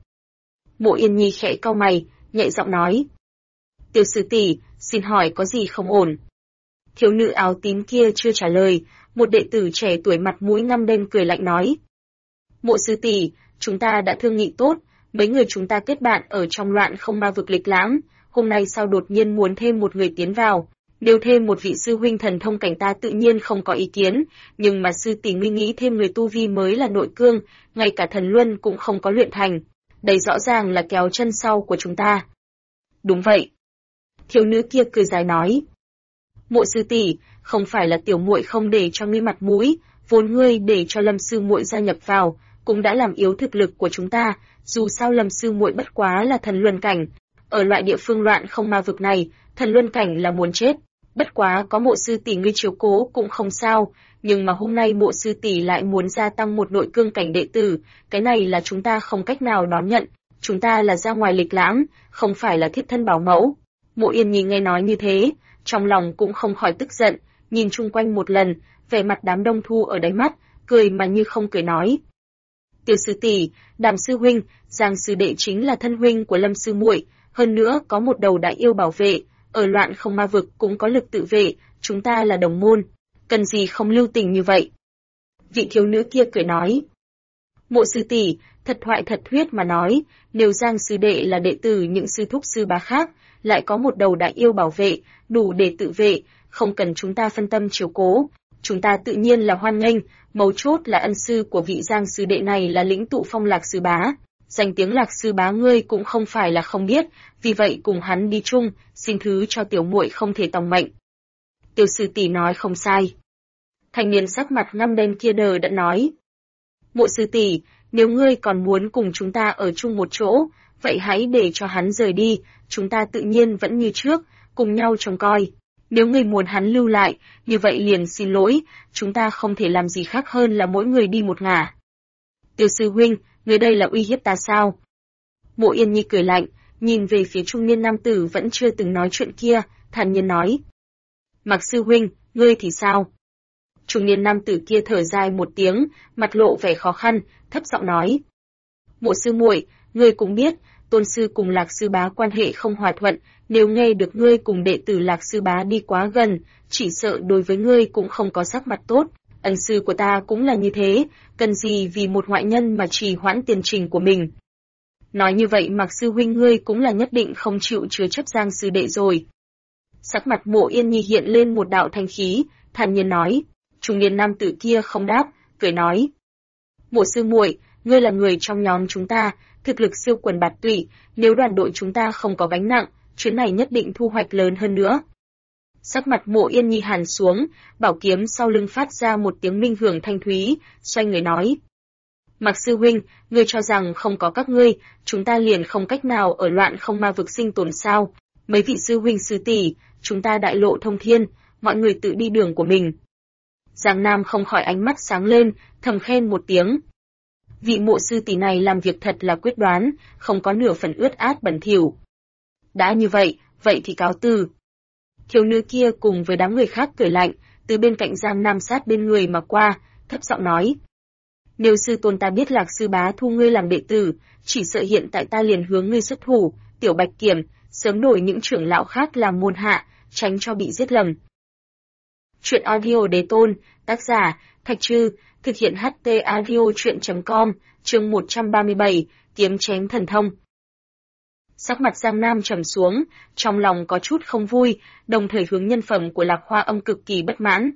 Mộ Yên Nhi khẽ cau mày, nhẹ giọng nói. Tiểu sư tỷ, xin hỏi có gì không ổn? Thiếu nữ áo tím kia chưa trả lời, một đệ tử trẻ tuổi mặt mũi ngăm đen cười lạnh nói. Mộ sư tỷ, chúng ta đã thương nghị tốt, mấy người chúng ta kết bạn ở trong Loạn Không Ma vực lịch lãm, hôm nay sao đột nhiên muốn thêm một người tiến vào, nếu thêm một vị sư huynh thần thông cảnh ta tự nhiên không có ý kiến, nhưng mà sư tỷ ngươi nghĩ thêm người tu vi mới là nội cương, ngay cả thần luân cũng không có luyện thành, đây rõ ràng là kéo chân sau của chúng ta. Đúng vậy. Thiếu nữ kia cười dài nói. Mộ sư tỷ, không phải là tiểu muội không để cho ngươi mặt mũi, vốn ngươi để cho Lâm sư muội gia nhập vào, cũng đã làm yếu thực lực của chúng ta, dù sao Lâm sư muội bất quá là thần luân cảnh, ở loại địa phương Loạn Không Ma vực này, thần luân cảnh là muốn chết, bất quá có mộ sư tỷ ngươi chiếu cố cũng không sao, nhưng mà hôm nay mộ sư tỷ lại muốn gia tăng một nội cương cảnh đệ tử, cái này là chúng ta không cách nào đón nhận, chúng ta là ra ngoài lịch lãm, không phải là thiết thân bảo mẫu. Mộ Yên Nhi nghe nói như thế, trong lòng cũng không khỏi tức giận, nhìn chung quanh một lần, vẻ mặt đám đông thu ở đáy mắt, cười mà như không cười nói. Tiểu sư tỷ, Đàm sư huynh, Giang sư đệ chính là thân huynh của Lâm sư muội, hơn nữa có một đầu đại yêu bảo vệ, ở Loạn Không Ma vực cũng có lực tự vệ, chúng ta là đồng môn, cần gì không lưu tình như vậy. Vị thiếu nữ kia cười nói. Mộ sư tỷ, thật thoại thật thuyết mà nói, nếu Giang sư đệ là đệ tử những sư thúc sư bá khác, lại có một đầu đại yêu bảo vệ, đủ để tự vệ, không cần chúng ta phân tâm chiếu cố, chúng ta tự nhiên là hoan nghênh, mấu chốt là ân sư của vị Giang sư đệ này là lĩnh tụ phong Lạc sư bá. Danh tiếng Lạc sư bá ngươi cũng không phải là không biết, vì vậy cùng hắn đi chung, xin thứ cho tiểu muội không thể tòng mệnh. Tiểu sư tỷ nói không sai. Thanh niên sắc mặt ngăm đen kia đờ đã nói. Mộ sư tỷ, nếu ngươi còn muốn cùng chúng ta ở chung một chỗ, vậy hãy để cho hắn rời đi, chúng ta tự nhiên vẫn như trước, cùng nhau trông coi. Nếu ngươi muốn hắn lưu lại, như vậy liền xin lỗi, chúng ta không thể làm gì khác hơn là mỗi người đi một ngả. Tiểu sư huynh, người đây là uy hiếp ta sao? Mộ Yên Nhi cười lạnh, nhìn về phía trung niên nam tử vẫn chưa từng nói chuyện kia, thản nhiên nói. Mạc sư huynh, ngươi thì sao? Trung niên nam tử kia thở dài một tiếng, mặt lộ vẻ khó khăn, thấp giọng nói. Mộ sư muội, ngươi cũng biết, tôn sư cùng Lạc sư bá quan hệ không hòa thuận, nếu nghe được ngươi cùng đệ tử Lạc sư bá đi quá gần, chỉ sợ đối với ngươi cũng không có sắc mặt tốt. Ân sư của ta cũng là như thế, cần gì vì một ngoại nhân mà trì hoãn tiền trình của mình. Nói như vậy Mạc sư huynh ngươi cũng là nhất định không chịu chứa chấp Giang sư đệ rồi. Sắc mặt Mộ Yên Nhi hiện lên một đạo thanh khí, thản nhiên nói. Trung niên nam tử kia không đáp, cười nói. Mộ sư muội, ngươi là người trong nhóm chúng ta, thực lực siêu quần bạt tụy, nếu đoàn đội chúng ta không có gánh nặng, chuyến này nhất định thu hoạch lớn hơn nữa. Sắc mặt Mộ Yên Nhi hằn xuống, bảo kiếm sau lưng phát ra một tiếng minh hưởng thanh thúy, xoay người nói. Mạc sư huynh, ngươi cho rằng không có các ngươi, chúng ta liền không cách nào ở Loạn Không Ma vực sinh tồn sao? Mấy vị sư huynh sư tỷ, chúng ta đại lộ thông thiên, mọi người tự đi đường của mình. Giang Nam không khỏi ánh mắt sáng lên, thầm khen một tiếng. Vị mộ sư tỷ này làm việc thật là quyết đoán, không có nửa phần ướt át bẩn thỉu. Đã như vậy, vậy thì cáo từ. Thiếu nữ kia cùng với đám người khác cười lạnh, từ bên cạnh Giang Nam sát bên người mà qua, thấp giọng nói. Nếu sư tôn ta biết Lạc sư bá thu ngươi làm đệ tử, chỉ sợ hiện tại ta liền hướng ngươi xuất thủ, Tiểu Bạch Kiểm, sớm đổi những trưởng lão khác làm môn hạ, tránh cho bị giết lầm. Chuyện audio đế tôn, tác giả, Thạch Trư, thực hiện HT audio chuyện.com, chương 137, kiếm chém thần thông. Sắc mặt Giang Nam trầm xuống, trong lòng có chút không vui, đồng thời hướng nhân phẩm của Lạc Hoa Âm cực kỳ bất mãn.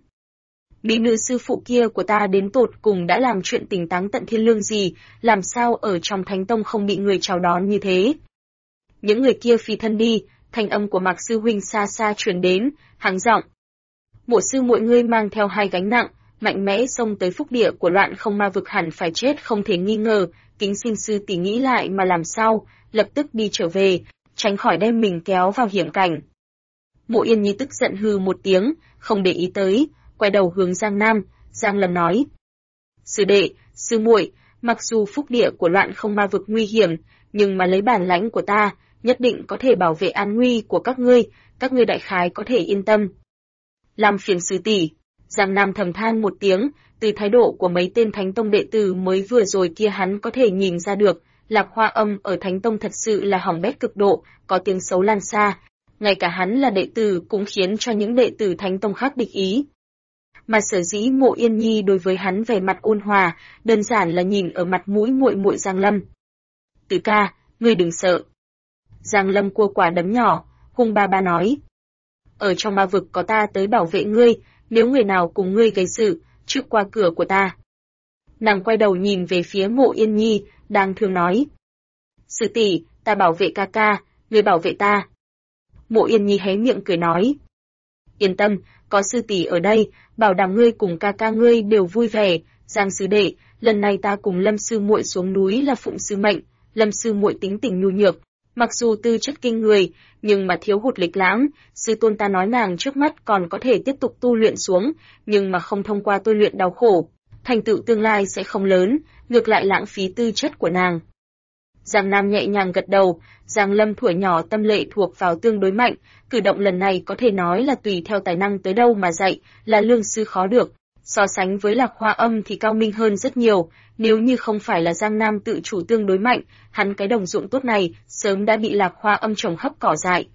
Mỹ nữ sư phụ kia của ta đến tột cùng đã làm chuyện tình táng tận thiên lương gì, làm sao ở trong Thánh Tông không bị người chào đón như thế. Những người kia phi thân đi, thanh âm của Mạc sư huynh xa xa truyền đến, hắng giọng. Mộ sư muội ngươi mang theo 2 gánh nặng, mạnh mẽ xông tới phúc địa của Loạn Không Ma vực hẳn phải chết không thể nghi ngờ, kính xin sư tỷ nghĩ lại mà làm sao, lập tức đi trở về, tránh khỏi đem mình kéo vào hiểm cảnh. Mộ Yên Nhi tức giận hừ một tiếng, không để ý tới, quay đầu hướng Giang Nam, Giang Lâm nói. Sư đệ, sư muội, mặc dù phúc địa của Loạn Không Ma vực nguy hiểm, nhưng mà lấy bản lãnh của ta, nhất định có thể bảo vệ an nguy của các ngươi đại khái có thể yên tâm. Làm phiền sư tỷ. Giang Nam thầm than một tiếng, từ thái độ của mấy tên Thánh Tông đệ tử mới vừa rồi kia hắn có thể nhìn ra được, Lạc Hoa Âm ở Thánh Tông thật sự là hỏng bét cực độ, có tiếng xấu lan xa. Ngay cả hắn là đệ tử cũng khiến cho những đệ tử Thánh Tông khác địch ý. Mà sở dĩ Mộ Yên Nhi đối với hắn vẻ mặt ôn hòa, đơn giản là nhìn ở mặt mũi muội muội Giang Lâm. Tử ca, ngươi đừng sợ. Giang Lâm cua quả đấm nhỏ, hung ba ba nói. Ở trong ma vực có ta tới bảo vệ ngươi, nếu người nào cùng ngươi gây sự, trước qua cửa của ta. Nàng quay đầu nhìn về phía Mộ Yên Nhi, đang thương nói. Sư tỷ, ta bảo vệ ca ca, ngươi bảo vệ ta. Mộ Yên Nhi hé miệng cười nói. Yên tâm, có sư tỷ ở đây, bảo đảm ngươi cùng ca ca ngươi đều vui vẻ. Giang sư đệ, lần này ta cùng Lâm sư muội xuống núi là phụng sư mệnh, Lâm sư muội tính tình nhu nhược, mặc dù tư chất kinh người, nhưng mà thiếu hụt lịch lãm, sư tôn ta nói nàng trước mắt còn có thể tiếp tục tu luyện xuống, nhưng mà không thông qua tôi luyện đau khổ, thành tựu tương lai sẽ không lớn, ngược lại lãng phí tư chất của nàng. Giang Nam nhẹ nhàng gật đầu, Giang Lâm thuở nhỏ tâm lệ thuộc vào tương đối mạnh, cử động lần này có thể nói là tùy theo tài năng tới đâu mà dạy, là lương sư khó được. So sánh với Lạc Hoa Âm thì cao minh hơn rất nhiều, nếu như không phải là Giang Nam tự chủ tương đối mạnh, hắn cái đồng ruộng tốt này sớm đã bị Lạc Hoa Âm trồng hấp cỏ dại.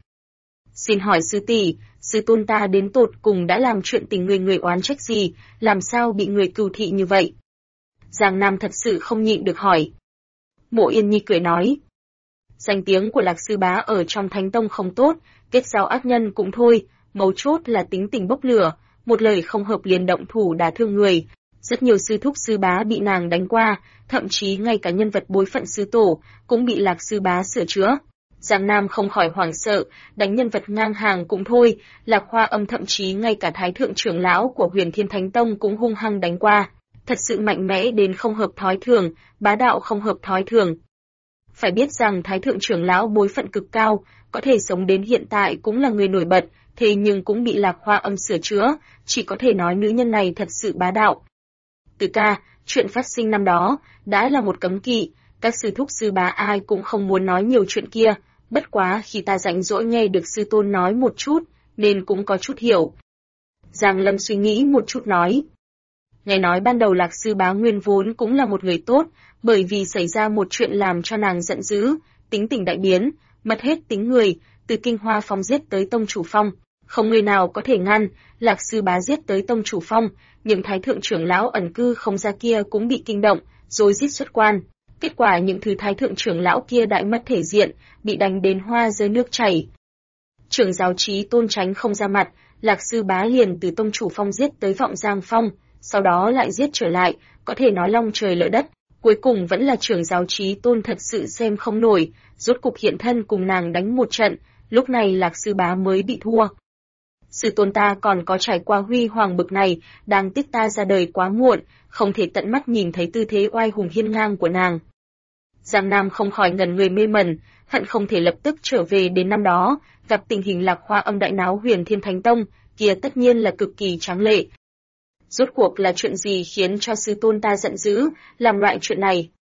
Xin hỏi sư tỷ, sư tôn ta đến tột cùng đã làm chuyện tình người oán trách gì, làm sao bị người cừu thị như vậy? Giang Nam thật sự không nhịn được hỏi. Mộ Yên Nhi cười nói. Danh tiếng của Lạc sư bá ở trong Thánh Tông không tốt, kết giao ác nhân cũng thôi, mấu chốt là tính tình bốc lửa, một lời không hợp liền động thủ đả thương người. Rất nhiều sư thúc sư bá bị nàng đánh qua, thậm chí ngay cả nhân vật bối phận sư tổ cũng bị Lạc sư bá sửa chữa. Giang Nam không khỏi hoảng sợ, đánh nhân vật ngang hàng cũng thôi, Lạc Hoa Âm thậm chí ngay cả Thái thượng trưởng lão của Huyền Thiên Thánh Tông cũng hung hăng đánh qua. Thật sự mạnh mẽ đến không hợp thói thường, bá đạo không hợp thói thường. Phải biết rằng Thái thượng trưởng lão bối phận cực cao, có thể sống đến hiện tại cũng là người nổi bật, thế nhưng cũng bị Lạc Hoa Âm sửa chữa, chỉ có thể nói nữ nhân này thật sự bá đạo. Từ ca, chuyện phát sinh năm đó, đã là một cấm kỵ, các sư thúc sư bá ai cũng không muốn nói nhiều chuyện kia, bất quá khi ta rảnh rỗi nghe được sư tôn nói một chút, nên cũng có chút hiểu. Giang Lâm suy nghĩ một chút nói. Nghe nói ban đầu Lạc sư bá nguyên vốn cũng là một người tốt, bởi vì xảy ra một chuyện làm cho nàng giận dữ, tính tình đại biến, mất hết tính người, từ Kinh Hoa Phong giết tới Tông Chủ Phong, không người nào có thể ngăn, Lạc sư bá giết tới Tông Chủ Phong, những Thái thượng trưởng lão ẩn cư không ra kia cũng bị kinh động, rồi giết xuất quan. Kết quả những thứ Thái thượng trưởng lão kia đại mất thể diện, bị đánh đến hoa rơi nước chảy. Trưởng giáo Chí Tôn tránh không ra mặt, Lạc sư bá liền từ Tông Chủ Phong giết tới Vọng Giang Phong, sau đó lại giết trở lại, có thể nói long trời lỡ đất. Cuối cùng vẫn là trưởng giáo Chí Tôn thật sự xem không nổi, rốt cục hiện thân cùng nàng đánh một trận, lúc này Lạc sư bá mới bị thua. Sư tôn ta còn có trải qua huy hoàng bực này, đáng tiếc ta ra đời quá muộn, không thể tận mắt nhìn thấy tư thế oai hùng hiên ngang của nàng. Giang Nam không khỏi ngẩn người mê mẩn, hận không thể lập tức trở về đến năm đó, gặp tình hình Lạc Hoa Âm đại náo Huyền Thiên Thánh Tông, kia tất nhiên là cực kỳ tráng lệ. Rốt cuộc là chuyện gì khiến cho sư tôn ta giận dữ, làm loại chuyện này?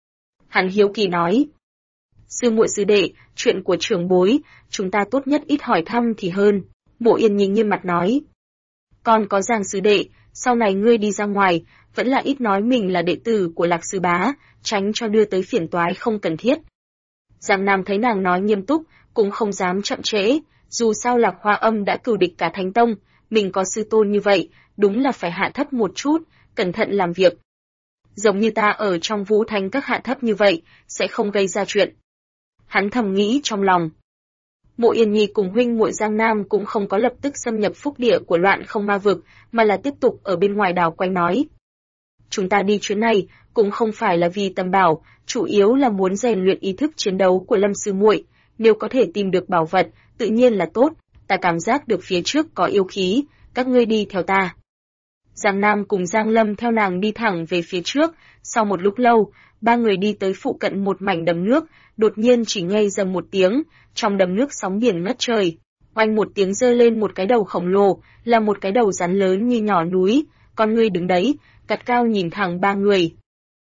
Hắn hiếu kỳ nói. Sư muội sư đệ, chuyện của trưởng bối, chúng ta tốt nhất ít hỏi thăm thì hơn. Mộ Yên Nhi nghiêm mặt nói. Còn có Giang sư đệ, sau này ngươi đi ra ngoài, vẫn là ít nói mình là đệ tử của Lạc sư bá, tránh cho đưa tới phiền toái không cần thiết. Giang Nam thấy nàng nói nghiêm túc, cũng không dám chậm trễ, dù sao Lạc Hoa Âm đã cừu địch cả Thánh Tông, mình có sư tôn như vậy, đúng là phải hạ thấp một chút, cẩn thận làm việc. Giống như ta ở trong Vũ Thánh các hạ thấp như vậy, sẽ không gây ra chuyện. Hắn thầm nghĩ trong lòng. Mộ Yên Nhi cùng huynh muội Giang Nam cũng không có lập tức xâm nhập phúc địa của Loạn Không Ma Vực, mà là tiếp tục ở bên ngoài đảo quanh nói. Chúng ta đi chuyến này cũng không phải là vì tầm bảo, chủ yếu là muốn rèn luyện ý thức chiến đấu của Lâm sư muội. Nếu có thể tìm được bảo vật, tự nhiên là tốt. Ta cảm giác được phía trước có yêu khí, các ngươi đi theo ta. Giang Nam cùng Giang Lâm theo nàng đi thẳng về phía trước. Sau một lúc lâu, ba người đi tới phụ cận một mảnh đầm nước, đột nhiên chỉ nghe rầm một tiếng, trong đầm nước sóng biển ngất trời. Oanh một tiếng giơ lên một cái đầu khổng lồ, là một cái đầu rắn lớn như nhỏ núi, con ngươi đứng đấy, cắt cao nhìn thẳng ba người.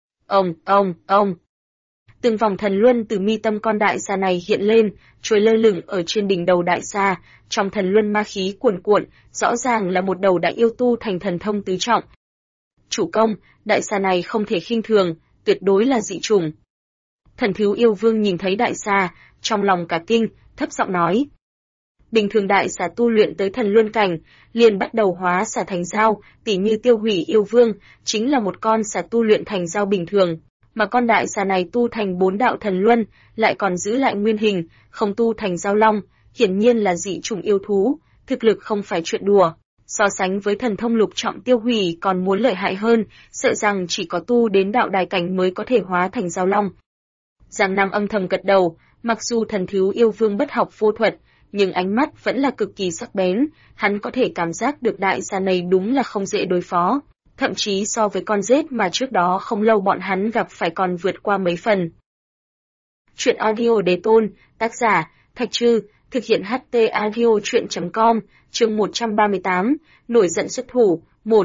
Ông. Từng vòng thần luân từ mi tâm con đại xà này hiện lên, trôi lơ lửng ở trên đỉnh đầu đại xà, trong thần luân ma khí cuồn cuộn, rõ ràng là một đầu đại yêu tu thành thần thông tứ trọng. Chủ công, đại xà này không thể khinh thường, tuyệt đối là dị chủng. Thần thiếu yêu vương nhìn thấy đại xà, trong lòng cả kinh, thấp giọng nói. Bình thường đại xà tu luyện tới thần luân cảnh, liền bắt đầu hóa xà thành dao, tỉ như tiêu hủy yêu vương, chính là một con xà tu luyện thành dao bình thường. Mà con đại xà này tu thành 4 đạo thần luân, lại còn giữ lại nguyên hình, không tu thành dao long, hiển nhiên là dị chủng yêu thú, thực lực không phải chuyện đùa. So sánh với thần thông lục trọng tiêu hủy còn muốn lợi hại hơn, sợ rằng chỉ có tu đến đạo đài cảnh mới có thể hóa thành dao long. Giang Nam âm thầm gật đầu, mặc dù thần thiếu yêu vương bất học vô thuật, nhưng ánh mắt vẫn là cực kỳ sắc bén, hắn có thể cảm giác được đại xà này đúng là không dễ đối phó. Thậm chí so với con rết mà trước đó không lâu bọn hắn gặp phải còn vượt qua mấy phần. Chuyện audio Đế Tôn, tác giả, Thạch Trư, thực hiện HT audio chuyện.com, chương 138, nổi giận xuất thủ, 1.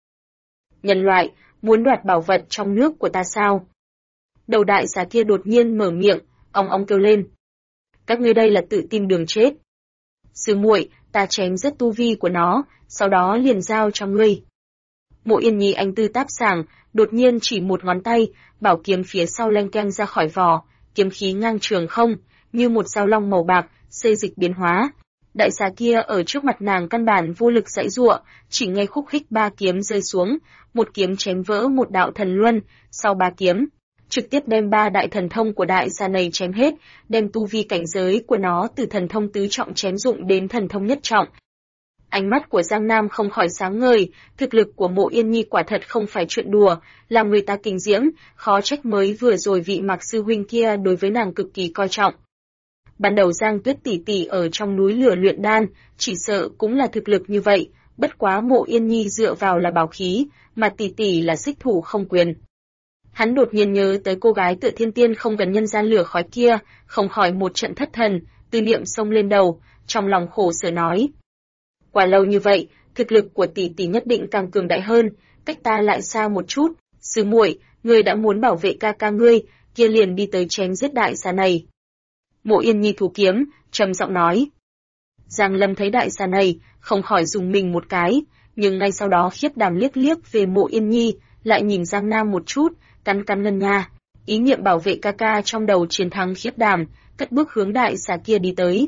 Nhân loại, muốn đoạt bảo vật trong nước của ta sao? Đầu đại xà kia đột nhiên mở miệng, ong kêu lên. Các ngươi đây là tự tìm đường chết. Sư muội, ta chém rất tu vi của nó, sau đó liền giao cho ngươi. Mộ Yên Nhi anh tư táp sảng, đột nhiên chỉ một ngón tay, bảo kiếm phía sau leng keng ra khỏi vỏ, kiếm khí ngang trường không, như một dao long màu bạc, xê dịch biến hóa. Đại xà kia ở trước mặt nàng căn bản vô lực giãy giụa, chỉ nghe khúc khích 3 kiếm rơi xuống, một kiếm chém vỡ một đạo thần luân, sau 3 kiếm, trực tiếp đem 3 đại thần thông của đại xà này chém hết, đem tu vi cảnh giới của nó từ thần thông tứ trọng chém dụng đến thần thông nhất trọng. Ánh mắt của Giang Nam không khỏi sáng ngời, thực lực của Mộ Yên Nhi quả thật không phải chuyện đùa, làm người ta kinh diễm, khó trách mới vừa rồi vị Mạc sư huynh kia đối với nàng cực kỳ coi trọng. Ban đầu Giang Tuyết tỷ tỷ ở trong núi lửa luyện đan, chỉ sợ cũng là thực lực như vậy, bất quá Mộ Yên Nhi dựa vào là bảo khí, mà tỷ tỷ là xích thủ không quyền. Hắn đột nhiên nhớ tới cô gái Tựa Thiên Tiên không gần nhân gian lửa khói kia, không khỏi một trận thất thần, tư niệm xông lên đầu, trong lòng khổ sở nói. Quả lâu như vậy, thực lực của tỷ tỷ nhất định càng cường đại hơn, cách ta lại xa một chút, sư muội, ngươi đã muốn bảo vệ ca ca ngươi, kia liền đi tới chém giết đại xà này. Mộ Yên Nhi thủ kiếm, trầm giọng nói. Giang Lâm thấy đại xà này, không khỏi dùng mình một cái, nhưng ngay sau đó khiếp đảm liếc liếc về Mộ Yên Nhi, lại nhìn Giang Nam một chút, cắn ngân nha, ý niệm bảo vệ ca ca trong đầu chiến thắng khiếp đảm, cất bước hướng đại xà kia đi tới.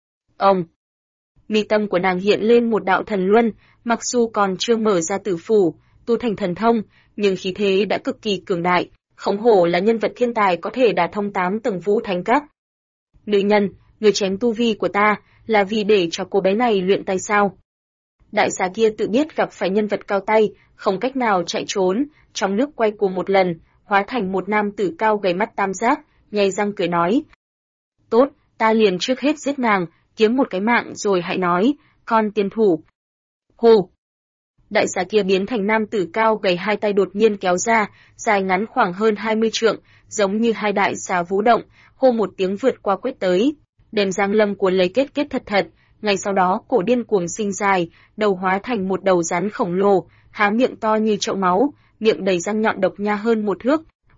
Mi tâm của nàng hiện lên một đạo thần luân, mặc dù còn chưa mở ra tử phủ, tu thành thần thông, nhưng khí thế đã cực kỳ cường đại, không hổ là nhân vật thiên tài có thể đả thông 8 tầng Vũ Thánh Các. Nữ nhân, người chém tu vi của ta, là vì để cho cô bé này luyện tay sao? Đại xà kia tự biết gặp phải nhân vật cao tay, không cách nào chạy trốn, trong nước quay cuồng một lần, hóa thành một nam tử cao gầy mắt tam giác, nhai răng cười nói. Tốt, ta liền trước hết giết nàng, kiếm một cái mạng rồi hãy nói, con tiên thủ. Hô! Đại xà kia biến thành nam tử cao gầy, hai tay đột nhiên kéo ra, dài ngắn khoảng hơn 20 trượng, giống như hai đại xà vũ động, hô một tiếng vượt qua quét tới. Đem Giang Lâm cuốn lấy kết thật, ngay sau đó cổ điên cuồng sinh dài, đầu hóa thành một đầu rắn khổng lồ, há miệng to như chậu máu, miệng đầy răng nhọn độc nha hơn 1 thước,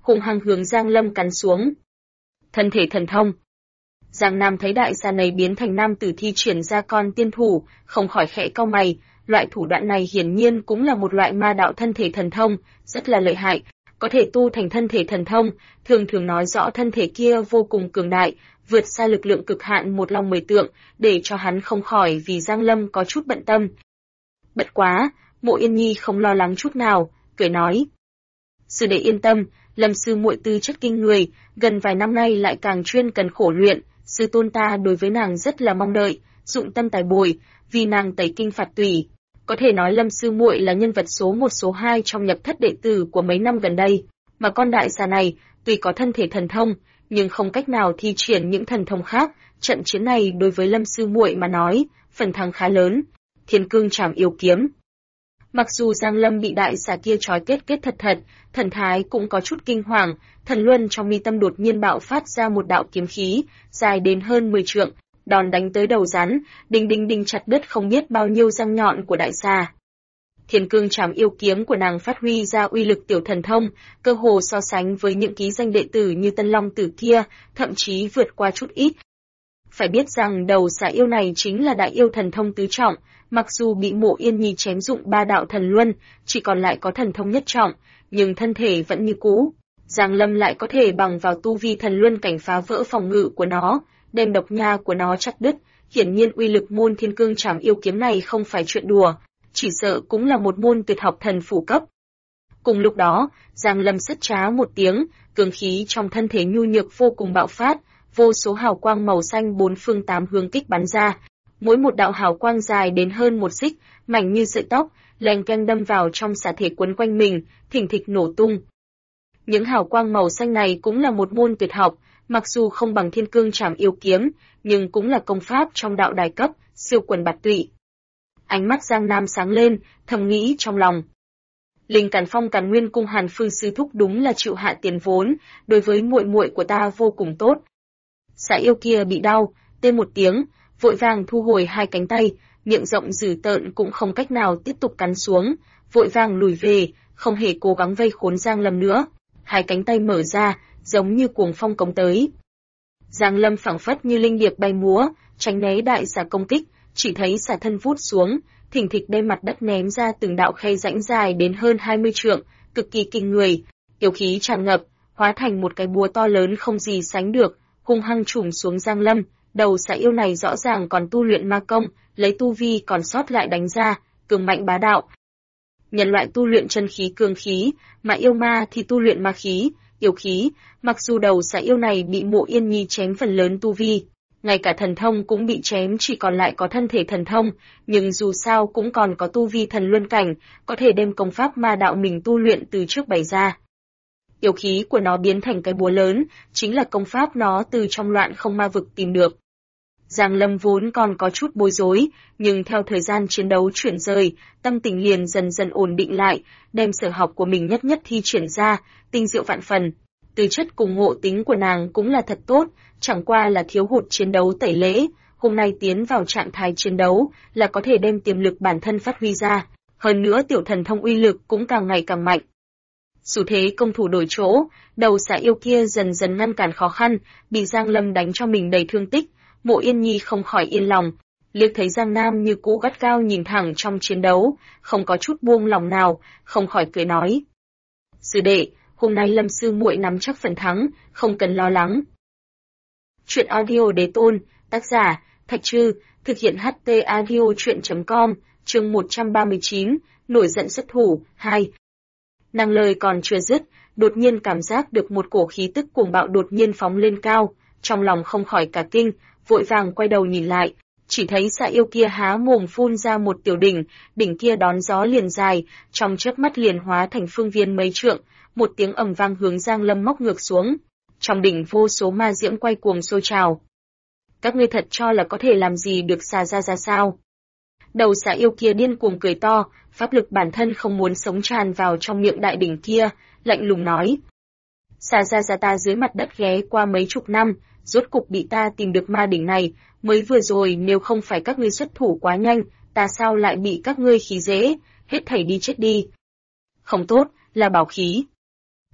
hung hăng hướng Giang Lâm cắn xuống. Thân thể thần thông. Giang Nam thấy đại xà này biến thành nam tử thi triển ra con tiên thủ, không khỏi khẽ cau mày, loại thủ đoạn này hiển nhiên cũng là một loại ma đạo thân thể thần thông, rất là lợi hại, có thể tu thành thân thể thần thông, thường nói rõ thân thể kia vô cùng cường đại, vượt xa lực lượng cực hạn một lòng mười tượng, để cho hắn không khỏi vì Giang Lâm có chút bận tâm. Bất quá, Mộ Yên Nhi không lo lắng chút nào, cười nói: "Sư đệ yên tâm, Lâm sư muội tư chất kinh người, gần vài năm nay lại càng chuyên cần khổ luyện, sư tôn ta đối với nàng rất là mong đợi, dụng tâm tài bồi, vì nàng tẩy kinh phạt tùy. Có thể nói Lâm sư muội là nhân vật số 1 số 2 trong nhập thất đệ tử của mấy năm gần đây, mà con đại xà này, tuy có thân thể thần thông, nhưng không cách nào thi triển những thần thông khác, trận chiến này đối với Lâm sư muội mà nói, phần thắng khá lớn." Thiên Cương Trảm Yêu Kiếm. Mặc dù Giang Lâm bị đại xà kia trói kết thật, thần thái cũng có chút kinh hoàng, thần luân trong mi tâm đột nhiên bạo phát ra một đạo kiếm khí, dài đến hơn 10 trượng, đòn đánh tới đầu rắn, đinh chặt đứt không biết bao nhiêu răng nhọn của đại xà. Thiên Cương Trảm Yêu Kiếm của nàng phát huy ra uy lực tiểu thần thông, cơ hồ so sánh với những ký danh đệ tử như Tân Long Tử kia, thậm chí vượt qua chút ít. Phải biết rằng đầu xà yêu này chính là đại yêu thần thông tứ trọng, mặc dù bị Mộ Yên Nhi chém dụng 3 đạo thần luân, chỉ còn lại có thần thông nhất trọng, nhưng thân thể vẫn như cũ. Giang Lâm lại có thể bằng vào tu vi thần luân cảnh phá vỡ phòng ngự của nó, đem độc nha của nó chặt đứt, hiển nhiên uy lực môn Thiên Cương Trảm Yêu Kiếm này không phải chuyện đùa, chỉ sợ cũng là một môn tuyệt học thần phủ cấp. Cùng lúc đó, Giang Lâm sất trá một tiếng, cường khí trong thân thể nhu nhược vô cùng bạo phát, vô số hào quang màu xanh bốn phương tám hướng kích bắn ra. Mỗi một đạo hào quang dài đến hơn 1 xích, mảnh như sợi tóc, leng keng đâm vào trong xà thể quấn quanh mình, thình thịch nổ tung. Những hào quang màu xanh này cũng là một môn tuyệt học, mặc dù không bằng Thiên Cương Trảm Yêu Kiếm, nhưng cũng là công pháp trong đạo đài cấp, siêu quần bạt tụy. Ánh mắt Giang Nam sáng lên, thầm nghĩ trong lòng. Linh Càn Phong Càn Nguyên Cung Hàn Phương sư thúc đúng là chịu hạ tiền vốn, đối với muội muội của ta vô cùng tốt. Xà yêu kia bị đau, tê một tiếng, vội vàng thu hồi 2 cánh tay, miệng rộng dữ tợn cũng không cách nào tiếp tục cắn xuống, vội vàng lùi về, không hề cố gắng vây khốn Giang Lâm nữa. 2 cánh tay mở ra, giống như cuồng phong cống tới. Giang Lâm phảng phất như linh điệp bay múa, tránh né đại xà công kích, chỉ thấy xà thân vút xuống, thình thịch đem mặt đất ném ra từng đạo khe rãnh dài đến hơn 20 trượng, cực kỳ kinh người, yêu khí tràn ngập, hóa thành một cái búa to lớn không gì sánh được, hung hăng trùm xuống Giang Lâm. Đầu xà yêu này rõ ràng còn tu luyện ma công, lấy tu vi còn sót lại đánh ra, cường mạnh bá đạo. Nhân loại tu luyện chân khí cương khí, mà yêu ma thì tu luyện ma khí, yêu khí, mặc dù đầu xà yêu này bị Mộ Yên Nhi chém phần lớn tu vi, ngay cả thần thông cũng bị chém chỉ còn lại có thân thể thần thông, nhưng dù sao cũng còn có tu vi thần luân cảnh, có thể đem công pháp ma đạo mình tu luyện từ trước bày ra. Yêu khí của nó biến thành cái búa lớn, chính là công pháp nó từ trong loạn không ma vực tìm được. Giang Lâm vốn còn có chút bối rối, nhưng theo thời gian chiến đấu chuyển rời, tâm tình liền dần dần ổn định lại, đem sở học của mình nhất thi triển ra, tinh diệu vạn phần. Tư chất cùng ngộ tính của nàng cũng là thật tốt, chẳng qua là thiếu hụt chiến đấu tẩy lễ, hôm nay tiến vào trạng thái chiến đấu là có thể đem tiềm lực bản thân phát huy ra, hơn nữa tiểu thần thông uy lực cũng càng ngày càng mạnh. Xu thế công thủ đổi chỗ, đầu xà yêu kia dần dần ngăn cản khó khăn, bị Giang Lâm đánh cho mình đầy thương tích, Mộ Yên Nhi không khỏi yên lòng, liếc thấy Giang Nam như cũ gắt gao nhìn thẳng trong chiến đấu, không có chút buông lòng nào, không khỏi cười nói: "Sư đệ, hôm nay Lâm sư muội nắm chắc phần thắng, không cần lo lắng." Truyện audio Đế Tôn, tác giả Thạch Trư, thực hiện HT audio truyện.com, chương 139, nổi giận xuất thủ 2. Nàng lời còn chưa dứt, đột nhiên cảm giác được một cổ khí tức cuồng bạo đột nhiên phóng lên cao, trong lòng không khỏi cả kinh, vội vàng quay đầu nhìn lại, chỉ thấy xà yêu kia há mồm phun ra một tiểu đỉnh, đỉnh kia đón gió liền dài, trong chớp mắt liền hóa thành phương viên mấy trượng, một tiếng ầm vang hướng Giang Lâm móc ngược xuống. Trong đỉnh vô số ma diễm quay cuồng sôi trào. Các ngươi thật cho là có thể làm gì được xà ra sao? Đầu xà yêu kia điên cuồng cười to, pháp lực bản thân không muốn sống tràn vào trong miệng đại đỉnh kia, lạnh lùng nói: "Xà ra ta dưới mặt đất ghé qua mấy chục năm, rốt cục bị ta tìm được ma đỉnh này, mới vừa rồi nếu không phải các ngươi xuất thủ quá nhanh, ta sao lại bị các ngươi khí dễ, hết thảy đi chết đi." "Không tốt, là bảo khí."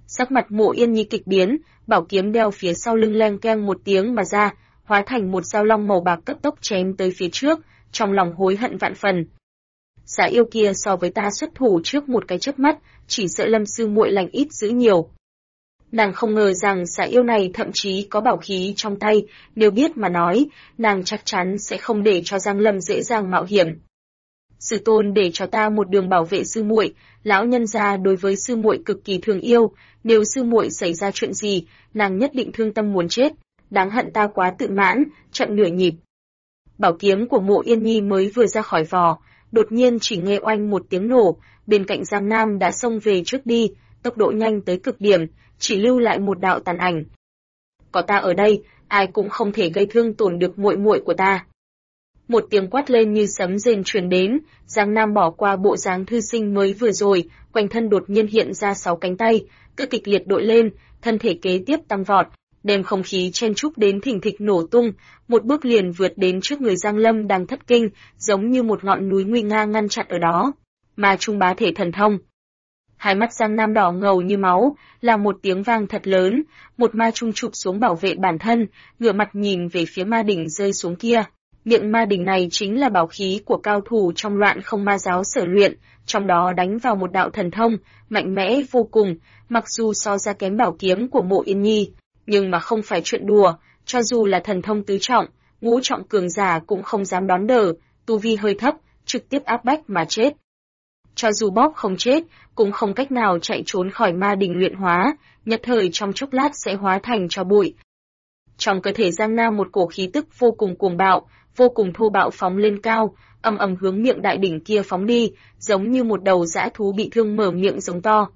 Sắc mặt Mộ Yên Nhi kịch biến, bảo kiếm đeo phía sau lưng leng keng một tiếng mà ra, hóa thành một dao long màu bạc cấp tốc chém tới phía trước, trong lòng hối hận vạn phần. Xà yêu kia so với ta xuất thủ trước một cái chớp mắt, chỉ sợ Lâm sư muội lành ít dữ nhiều. Nàng không ngờ rằng xà yêu này thậm chí có bảo khí trong tay, nếu biết mà nói, nàng chắc chắn sẽ không để cho Giang Lâm dễ dàng mạo hiểm. Sư tôn để cho ta một đường bảo vệ sư muội, lão nhân gia đối với sư muội cực kỳ thương yêu, nếu sư muội xảy ra chuyện gì, nàng nhất định thương tâm muốn chết, đáng hận ta quá tự mãn, chậm nửa nhịp. Bảo kiếm của Mộ Yên Nhi mới vừa ra khỏi vò, đột nhiên chỉ nghe oanh một tiếng nổ, bên cạnh Giang Nam đã xông về trước đi, tốc độ nhanh tới cực điểm, chỉ lưu lại một đạo tàn ảnh. Có ta ở đây, ai cũng không thể gây thương tổn được muội muội của ta. Một tiếng quát lên như sấm rền truyền đến, Giang Nam bỏ qua bộ dáng thư sinh mới vừa rồi, quanh thân đột nhiên hiện ra 6 cánh tay, cứ kịch liệt đội lên, thân thể kế tiếp tăng vọt, đem không khí chen chúc đến thình thịch nổ tung, một bước liền vượt đến trước người Giang Lâm đang thất kinh, giống như một ngọn núi nguy nga ngăn chặn ở đó. Mà trung bá thể thần thông. Hai mắt Giang Nam đỏ ngầu như máu, là một tiếng vang thật lớn, một ma trung chụp xuống bảo vệ bản thân, ngửa mặt nhìn về phía ma đỉnh rơi xuống kia. Miệng ma đỉnh này chính là bảo khí của cao thủ trong Loạn Không Ma giáo sở luyện, trong đó đánh vào một đạo thần thông, mạnh mẽ vô cùng, mặc dù so ra kém bảo kiếm của Mộ Yên Nhi, nhưng mà không phải chuyện đùa, cho dù là thần thông tứ trọng, ngũ trọng cường giả cũng không dám đón đỡ, tu vi hơi thấp, trực tiếp áp bách mà chết. Cho dù bóp không chết, cũng không cách nào chạy trốn khỏi ma đỉnh luyện hóa, nhất thời trong chốc lát sẽ hóa thành tro bụi. Trong cơ thể Giang Nam một cổ khí tức vô cùng cuồng bạo, vô cùng thô bạo phóng lên cao, ầm ầm hướng miệng đại đỉnh kia phóng đi, giống như một đầu dã thú bị thương mở miệng giống to.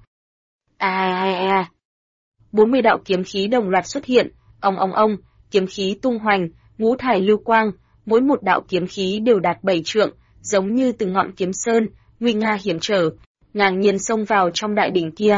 40 đạo kiếm khí đồng loạt xuất hiện, ong, kiếm khí tung hoành, ngũ thải lưu quang, mỗi một đạo kiếm khí đều đạt 7 trượng, giống như từng ngọn kiếm sơn, nguy nga hiểm trở, ngang nhiên xông vào trong đại đỉnh kia.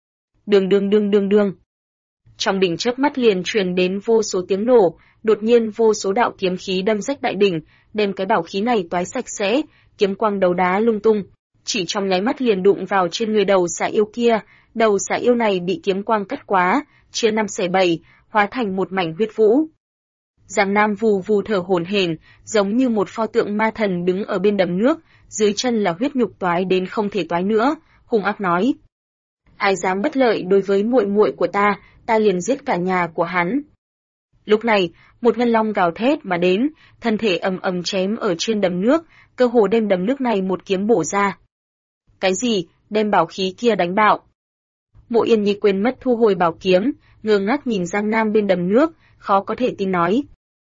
Đường. Trong đỉnh chớp mắt liền truyền đến vô số tiếng nổ, đột nhiên vô số đạo kiếm khí đâm rách đại đỉnh, đem cái bảo khí này toái sạch sẽ, kiếm quang đấu đá lung tung, chỉ trong nháy mắt liền đụng vào trên người đầu xà yêu kia, đầu xà yêu này bị kiếm quang cắt quá, chia 5 xẻ 7, hóa thành một mảnh huyết vũ. Giang Nam vù vù thở hổn hển, giống như một pho tượng ma thần đứng ở bên đầm nước, dưới chân là huyết nhục toái đến không thể toái nữa, hung ác nói: ai dám bất lợi đối với muội muội của ta, ta liền giết cả nhà của hắn. Lúc này, một ngân long gào thét mà đến, thân thể ầm chém ở trên đầm nước, cơ hồ đem đầm nước này một kiếm bổ ra. Cái gì, đem bảo khí kia đánh bạo? Mộ Yên Nhi quên mất thu hồi bảo kiếm, ngơ ngác nhìn Giang Nam bên đầm nước, khó có thể tin nói: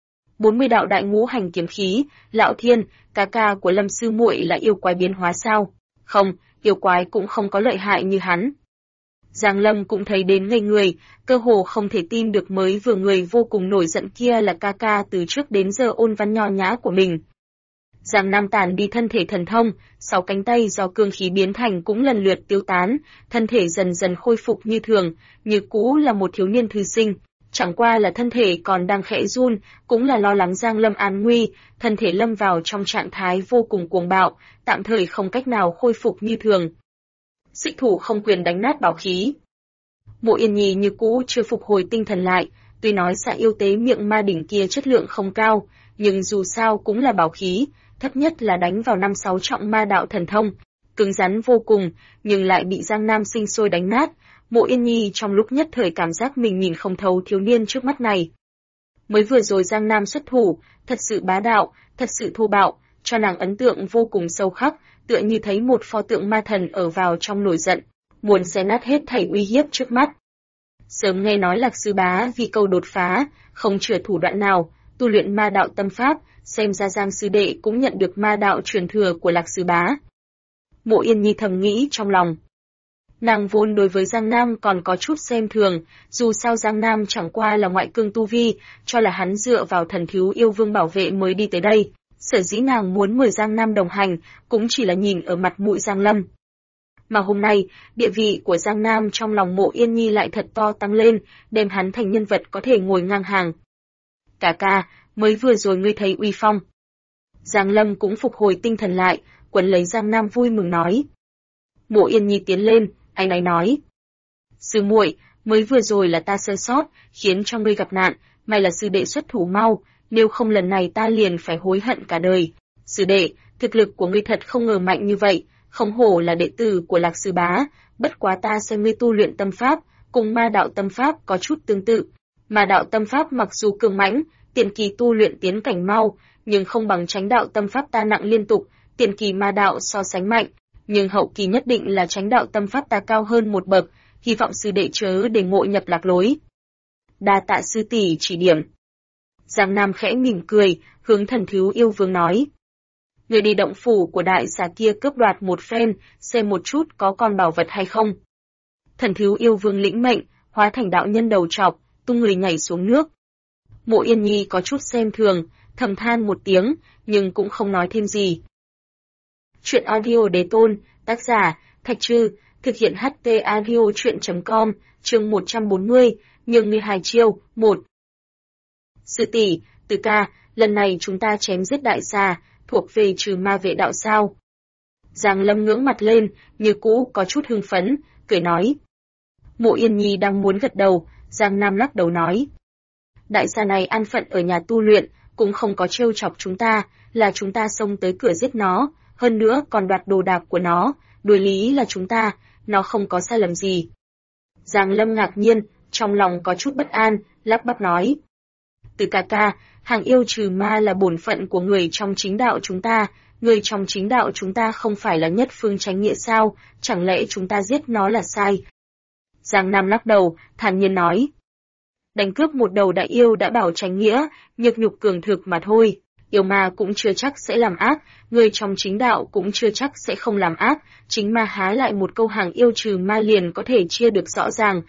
40 đạo đại ngũ hành kiếm khí, lão thiên, ca của Lâm sư muội là yêu quái biến hóa sao? Không, yêu quái cũng không có lợi hại như hắn. Giang Lâm cũng thấy đến ngây người, cơ hồ không thể tin được mới vừa người vô cùng nổi giận kia là ca từ trước đến giờ ôn văn nho nhã của mình. Giang Nam tàn đi thân thể thần thông, 6 cánh tay do cương khí biến thành cũng lần lượt tiêu tán, thân thể dần dần khôi phục như thường, như cũ là một thiếu niên thư sinh. Chẳng qua là thân thể còn đang khẽ run, cũng là lo lắng Giang Lâm an nguy, thân thể lâm vào trong trạng thái vô cùng cuồng bạo, tạm thời không cách nào khôi phục như thường. Xích thủ không quyền đánh nát bảo khí. Mộ Yên Nhi như cũ chưa phục hồi tinh thần lại, tuy nói xạ yêu tế miệng ma đỉnh kia chất lượng không cao, nhưng dù sao cũng là bảo khí, thấp nhất là đánh vào 5-6 trọng ma đạo thần thông, cứng rắn vô cùng, nhưng lại bị Giang Nam sinh sôi đánh nát. Mộ Yên Nhi trong lúc nhất thời cảm giác mình nhìn không thấu thiếu niên trước mắt này. Mới vừa rồi Giang Nam xuất thủ, thật sự bá đạo, thật sự thô bạo, cho nàng ấn tượng vô cùng sâu khắc, tựa như thấy một pho tượng ma thần ở vào trong nổi giận, muốn xé nát hết thảy uy hiếp trước mắt. Sớm nghe nói Lạc sư bá vì câu đột phá, không chừa thủ đoạn nào, tu luyện ma đạo tâm pháp, xem ra Giang sư đệ cũng nhận được ma đạo truyền thừa của Lạc sư bá. Mộ Yên Nhi thầm nghĩ trong lòng. Nàng vốn đối với Giang Nam còn có chút xem thường, dù sao Giang Nam chẳng qua là ngoại cương tu vi, cho là hắn dựa vào thần thiếu yêu vương bảo vệ mới đi tới đây. Sở dĩ nàng muốn mời Giang Nam đồng hành, cũng chỉ là nhìn ở mặt mũi Giang Lâm. Mà hôm nay, địa vị của Giang Nam trong lòng Mộ Yên Nhi lại thật to tăng lên, đem hắn thành nhân vật có thể ngồi ngang hàng. Ca, mới vừa rồi ngươi thấy uy phong. Giang Lâm cũng phục hồi tinh thần lại, quấn lấy Giang Nam vui mừng nói. Mộ Yên Nhi tiến lên, anh ấy nói. Sư muội, mới vừa rồi là ta sơ sót, khiến cho ngươi gặp nạn, may là sư đệ xuất thủ mau, nếu không lần này ta liền phải hối hận cả đời. Sư đệ, thực lực của ngươi thật không ngờ mạnh như vậy, không hổ là đệ tử của Lạc sư bá, bất quá ta xem ngươi tu luyện tâm pháp, cùng ma đạo tâm pháp có chút tương tự. Ma đạo tâm pháp mặc dù cường mãnh, tiền kỳ tu luyện tiến cảnh mau, nhưng không bằng Chánh đạo tâm pháp ta nặng liên tục, tiền kỳ ma đạo so sánh mạnh, nhưng hậu kỳ nhất định là Chánh đạo tâm pháp ta cao hơn một bậc, hy vọng sư đệ chớ để ngộ nhập lạc lối. Đa tạ sư tỷ chỉ điểm. Giang Nam khẽ mỉm cười, hướng Thần Thiếu Yêu Vương nói. Người đi động phủ của đại xà kia cướp đoạt một phen, xem một chút có con bảo vật hay không. Thần Thiếu Yêu Vương lĩnh mệnh, hóa thành đạo nhân đầu trọc, tung người nhảy xuống nước. Mộ Yên Nhi có chút xem thường, thầm than một tiếng, nhưng cũng không nói thêm gì. Chuyện audio đế tôn, tác giả, Thạch Trư, thực hiện HT audio chuyện.com, chương 140, nhường ngươi hài chiêu, 1. Sư tỷ, Từ ca, lần này chúng ta chém giết đại xà, thuộc về trừ ma vệ đạo sao? Giang Lâm ngưỡng mặt lên, như cũ có chút hưng phấn, cười nói. Mộ Yên Nhi đang muốn gật đầu, Giang Nam lắc đầu nói. Đại xà này an phận ở nhà tu luyện, cũng không có trêu chọc chúng ta, là chúng ta xông tới cửa giết nó, hơn nữa còn đoạt đồ đạc của nó, đối lý là chúng ta, nó không có sai lầm gì. Giang Lâm ngạc nhiên, trong lòng có chút bất an, lắp bắp nói. Từ ca ca, hàng yêu trừ ma là bổn phận của người trong chính đạo chúng ta, người trong chính đạo chúng ta không phải là nhất phương chánh nghĩa sao, chẳng lẽ chúng ta giết nó là sai? Giang Nam lắc đầu, thản nhiên nói. Đánh cướp một đầu đại yêu đã bảo chánh nghĩa, nhược nhục cường thực mà thôi, yêu ma cũng chưa chắc sẽ làm ác, người trong chính đạo cũng chưa chắc sẽ không làm ác, chính ma há lại một câu hàng yêu trừ ma liền có thể chia được rõ ràng.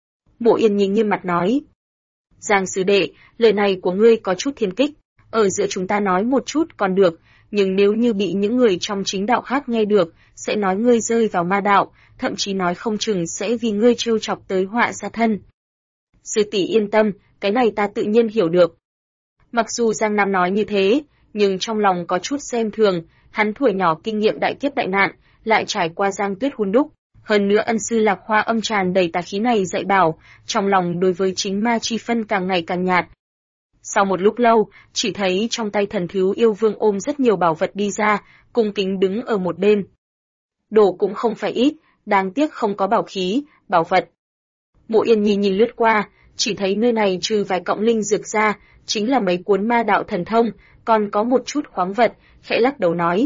Mộ Yên Nhi nghiêm mặt nói. Giang sư đệ, lời này của ngươi có chút thiên kích, ở giữa chúng ta nói một chút còn được, nhưng nếu như bị những người trong chính đạo khác nghe được, sẽ nói ngươi rơi vào ma đạo, thậm chí nói không chừng sẽ vì ngươi trêu chọc tới họa sát thân. Sư tỷ yên tâm, cái này ta tự nhiên hiểu được. Mặc dù Giang Nam nói như thế, nhưng trong lòng có chút xem thường, hắn tuổi nhỏ kinh nghiệm đại kiếp đại nạn, lại trải qua giang tuyết hun đúc. Hơn nữa ân sư Lạc Hoa âm tràn đầy tà khí này dạy bảo, trong lòng đối với chính ma chi phân càng ngày càng nhạt. Sau một lúc lâu, chỉ thấy trong tay Thần Thiếu Yêu Vương ôm rất nhiều bảo vật đi ra, cung kính đứng ở một bên. Đồ cũng không phải ít, đáng tiếc không có bảo khí, bảo vật. Mộ Yên Nhi nhìn lướt qua, chỉ thấy nơi này trừ vài cọng linh dược ra, chính là mấy cuốn ma đạo thần thông, còn có một chút khoáng vật, khẽ lắc đầu nói.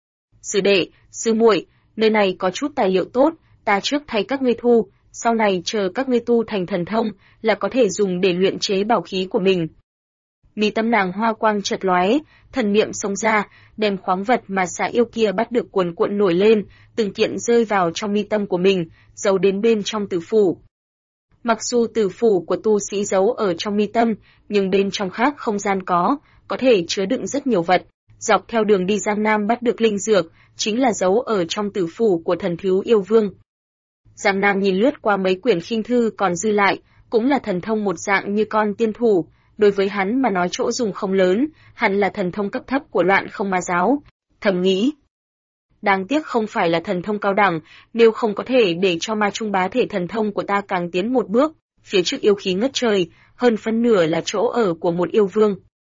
Sư đệ, sư muội, nơi này có chút tài liệu tốt, ta trước thay các ngươi thu, sau này chờ các ngươi tu thành thần thông, là có thể dùng để luyện chế bảo khí của mình. Mi tâm nàng hoa quang chợt lóe, thần niệm xông ra, đem khoáng vật mà xà yêu kia bắt được cuồn cuộn nổi lên, từng kiện rơi vào trong mi tâm của mình, giấu đến bên trong tử phủ. Mặc dù tử phủ của tu sĩ giấu ở trong mi tâm, nhưng bên trong khác không gian có thể chứa đựng rất nhiều vật. Dọc theo đường đi Giang Nam bắt được linh dược, chính là giấu ở trong tử phủ của Thần Thiếu Yêu Vương. Giang Nam nhìn lướt qua mấy quyển khinh thư còn dư lại, cũng là thần thông một dạng như con tiên thủ, đối với hắn mà nói chỗ dùng không lớn, hẳn là thần thông cấp thấp của Loạn Không Ma giáo. Thầm nghĩ, đáng tiếc không phải là thần thông cao đẳng, nếu không có thể để cho ma trung bá thể thần thông của ta càng tiến một bước, phía trước yêu khí ngất trời, hơn phân nửa là chỗ ở của một yêu vương.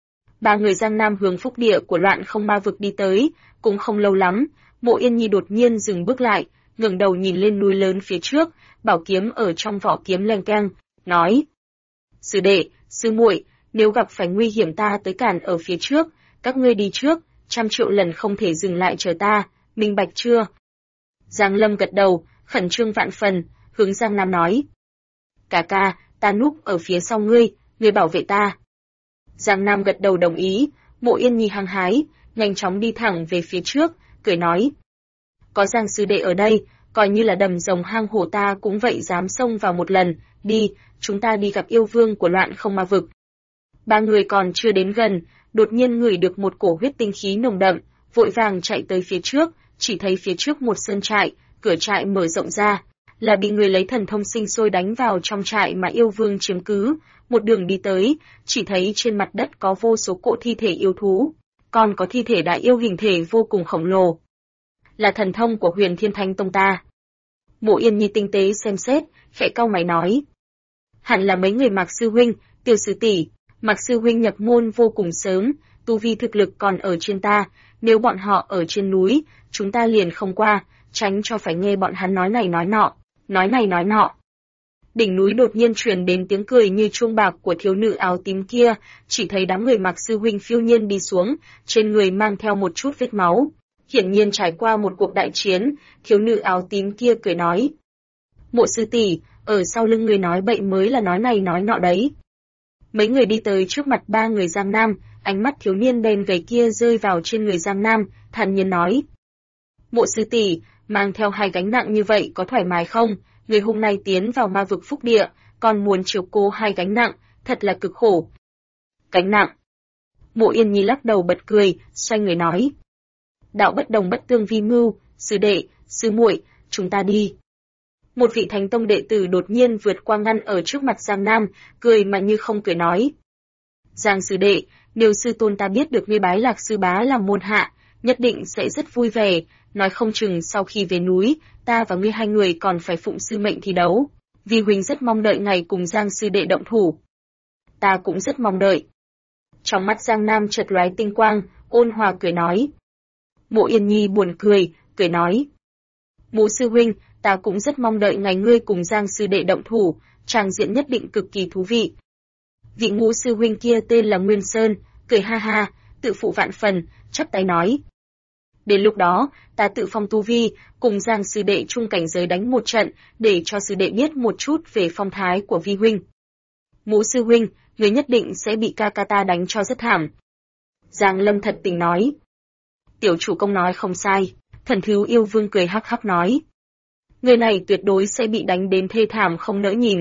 Ba người Giang Nam hướng phúc địa của Loạn Không Ma vực đi tới, cũng không lâu lắm, Mộ Yên Nhi đột nhiên dừng bước lại, ngẩng đầu nhìn lên núi lớn phía trước, bảo kiếm ở trong vỏ kiếm leng keng, nói: "Sư đệ, sư muội, nếu gặp phải nguy hiểm ta tới cản ở phía trước, các ngươi đi trước, 100 triệu lần không thể dừng lại chờ ta, minh bạch chưa?" Giang Lâm gật đầu, khẩn trương vạn phần, hướng Giang Nam nói: "Ca ca, ta núp ở phía sau ngươi bảo vệ ta." Giang Nam gật đầu đồng ý, Mộ Yên Nhi hăng hái, nhanh chóng đi thẳng về phía trước, cười nói: "Có Giang sư đệ ở đây, coi như là đầm rồng hang hổ ta cũng vậy dám xông vào một lần, đi, chúng ta đi gặp yêu vương của Loạn Không Ma vực." Ba người còn chưa đến gần, đột nhiên ngửi được một cổ huyết tinh khí nồng đậm, vội vàng chạy tới phía trước, chỉ thấy phía trước một sơn trại, cửa trại mở rộng ra, là bị người lấy thần thông sinh sôi đánh vào trong trại mà yêu vương chiếm cứ. Một đường đi tới, chỉ thấy trên mặt đất có vô số cỗ thi thể yêu thú, còn có thi thể đại yêu hình thể vô cùng khổng lồ. Là thần thông của Huyền Thiên Thanh Tông ta. Mộ Yên Nhi tinh tế xem xét, khẽ cau mày nói. Hẳn là mấy người Mạc sư huynh, Tiểu sư tỷ. Mạc sư huynh nhập môn vô cùng sớm, tu vi thực lực còn ở trên ta, nếu bọn họ ở trên núi, chúng ta liền không qua, tránh cho phải nghe bọn hắn nói này nói nọ, nói này nói nọ. Đỉnh núi đột nhiên truyền đến tiếng cười như chuông bạc của thiếu nữ áo tím kia, chỉ thấy đám người Mạc sư huynh phiêu nhiên đi xuống, trên người mang theo một chút vết máu. Hiển nhiên trải qua một cuộc đại chiến, thiếu nữ áo tím kia cười nói. Mộ sư tỷ, ở sau lưng người nói bậy mới là nói này nói nọ đấy. Mấy người đi tới trước mặt ba người Giang Nam, ánh mắt thiếu niên đen gầy kia rơi vào trên người Giang Nam, thản nhiên nói. Mộ sư tỷ, mang theo hai gánh nặng như vậy có thoải mái không? Người hôm nay tiến vào ma vực phúc địa, còn muốn chiếu cố hai gánh nặng, thật là cực khổ. Gánh nặng. Mộ Yên Nhi lắc đầu bật cười, xoay người nói. Đạo bất đồng bất tương vi mưu, sư đệ, sư muội, chúng ta đi. Một vị thánh tông đệ tử đột nhiên vượt qua ngăn ở trước mặt Giang Nam, cười mà như không cười nói. Giang sư đệ, nếu sư tôn ta biết được ngươi bái Lạc sư bá làm môn hạ, nhất định sẽ rất vui vẻ, nói không chừng sau khi về núi, ta và ngươi hai người còn phải phụng sư mệnh thi đấu. Vi huynh rất mong đợi ngày cùng Giang sư đệ động thủ. Ta cũng rất mong đợi. Trong mắt Giang Nam chợt lóe tinh quang, ôn hòa cười nói. Mộ Yên Nhi buồn cười, cười nói. Mộ sư huynh, ta cũng rất mong đợi ngày ngươi cùng Giang sư đệ động thủ, tràng diện nhất định cực kỳ thú vị. Vị Ngũ sư huynh kia tên là Nguyên Sơn, cười ha ha, tự phụ vạn phần, chắp tay nói. Đến lúc đó, ta tự phong tu vi, cùng Giang sư đệ chung cảnh giới đánh một trận, để cho sư đệ biết một chút về phong thái của vi huynh. Ngũ sư huynh, người nhất định sẽ bị ca ca ta đánh cho rất thảm. Giang Lâm thật tình nói. Tiểu chủ công nói không sai, Thần Thiếu Yêu Vương cười hắc hắc nói. Người này tuyệt đối sẽ bị đánh đến thê thảm không nỡ nhìn.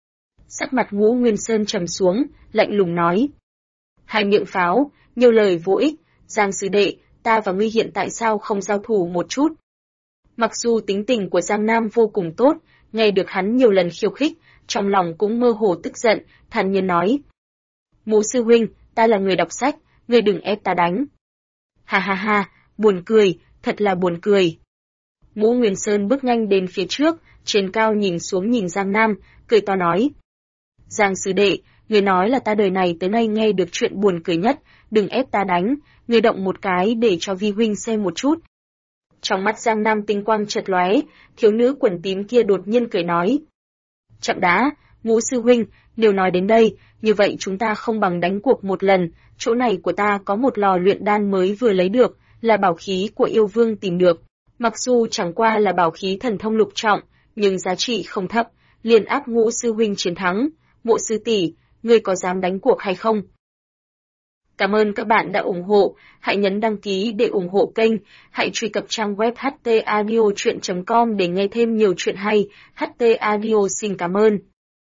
Sắc mặt Ngũ Nguyên Sơn trầm xuống, lạnh lùng nói. Hai miệng pháo, nhiều lời vô ích, Giang sư đệ, ta và ngươi hiện tại sao không giao thủ một chút. Mặc dù tính tình của Giang Nam vô cùng tốt, nghe được hắn nhiều lần khiêu khích, trong lòng cũng mơ hồ tức giận, thản nhiên nói. Ngũ sư huynh, ta là người đọc sách, ngươi đừng ép ta đánh. Ha ha ha, buồn cười, thật là buồn cười. Ngũ Nguyên Sơn bước nhanh đến phía trước, trên cao nhìn xuống nhìn Giang Nam, cười to nói. Giang sư đệ, người nói là ta đời này tới nay nghe được chuyện buồn cười nhất, đừng ép ta đánh, người động một cái để cho vi huynh xem một chút. Trong mắt Giang Nam tinh quang chợt lóe, thiếu nữ quần tím kia đột nhiên cười nói. Chậm đã, Ngũ sư huynh, nếu nói đến đây, như vậy chúng ta không bằng đánh cuộc một lần, chỗ này của ta có một lò luyện đan mới vừa lấy được, là bảo khí của yêu vương tìm được. Mặc dù chẳng qua là bảo khí thần thông lục trọng, nhưng giá trị không thấp, liền áp Ngũ sư huynh chiến thắng. Mộ sư tỷ, ngươi có dám đánh cuộc hay không? Cảm ơn các bạn đã ủng hộ, hãy nhấn đăng ký để ủng hộ kênh, hãy truy cập trang web htaudio.com để nghe thêm nhiều chuyện hay. HT Audio xin cảm ơn.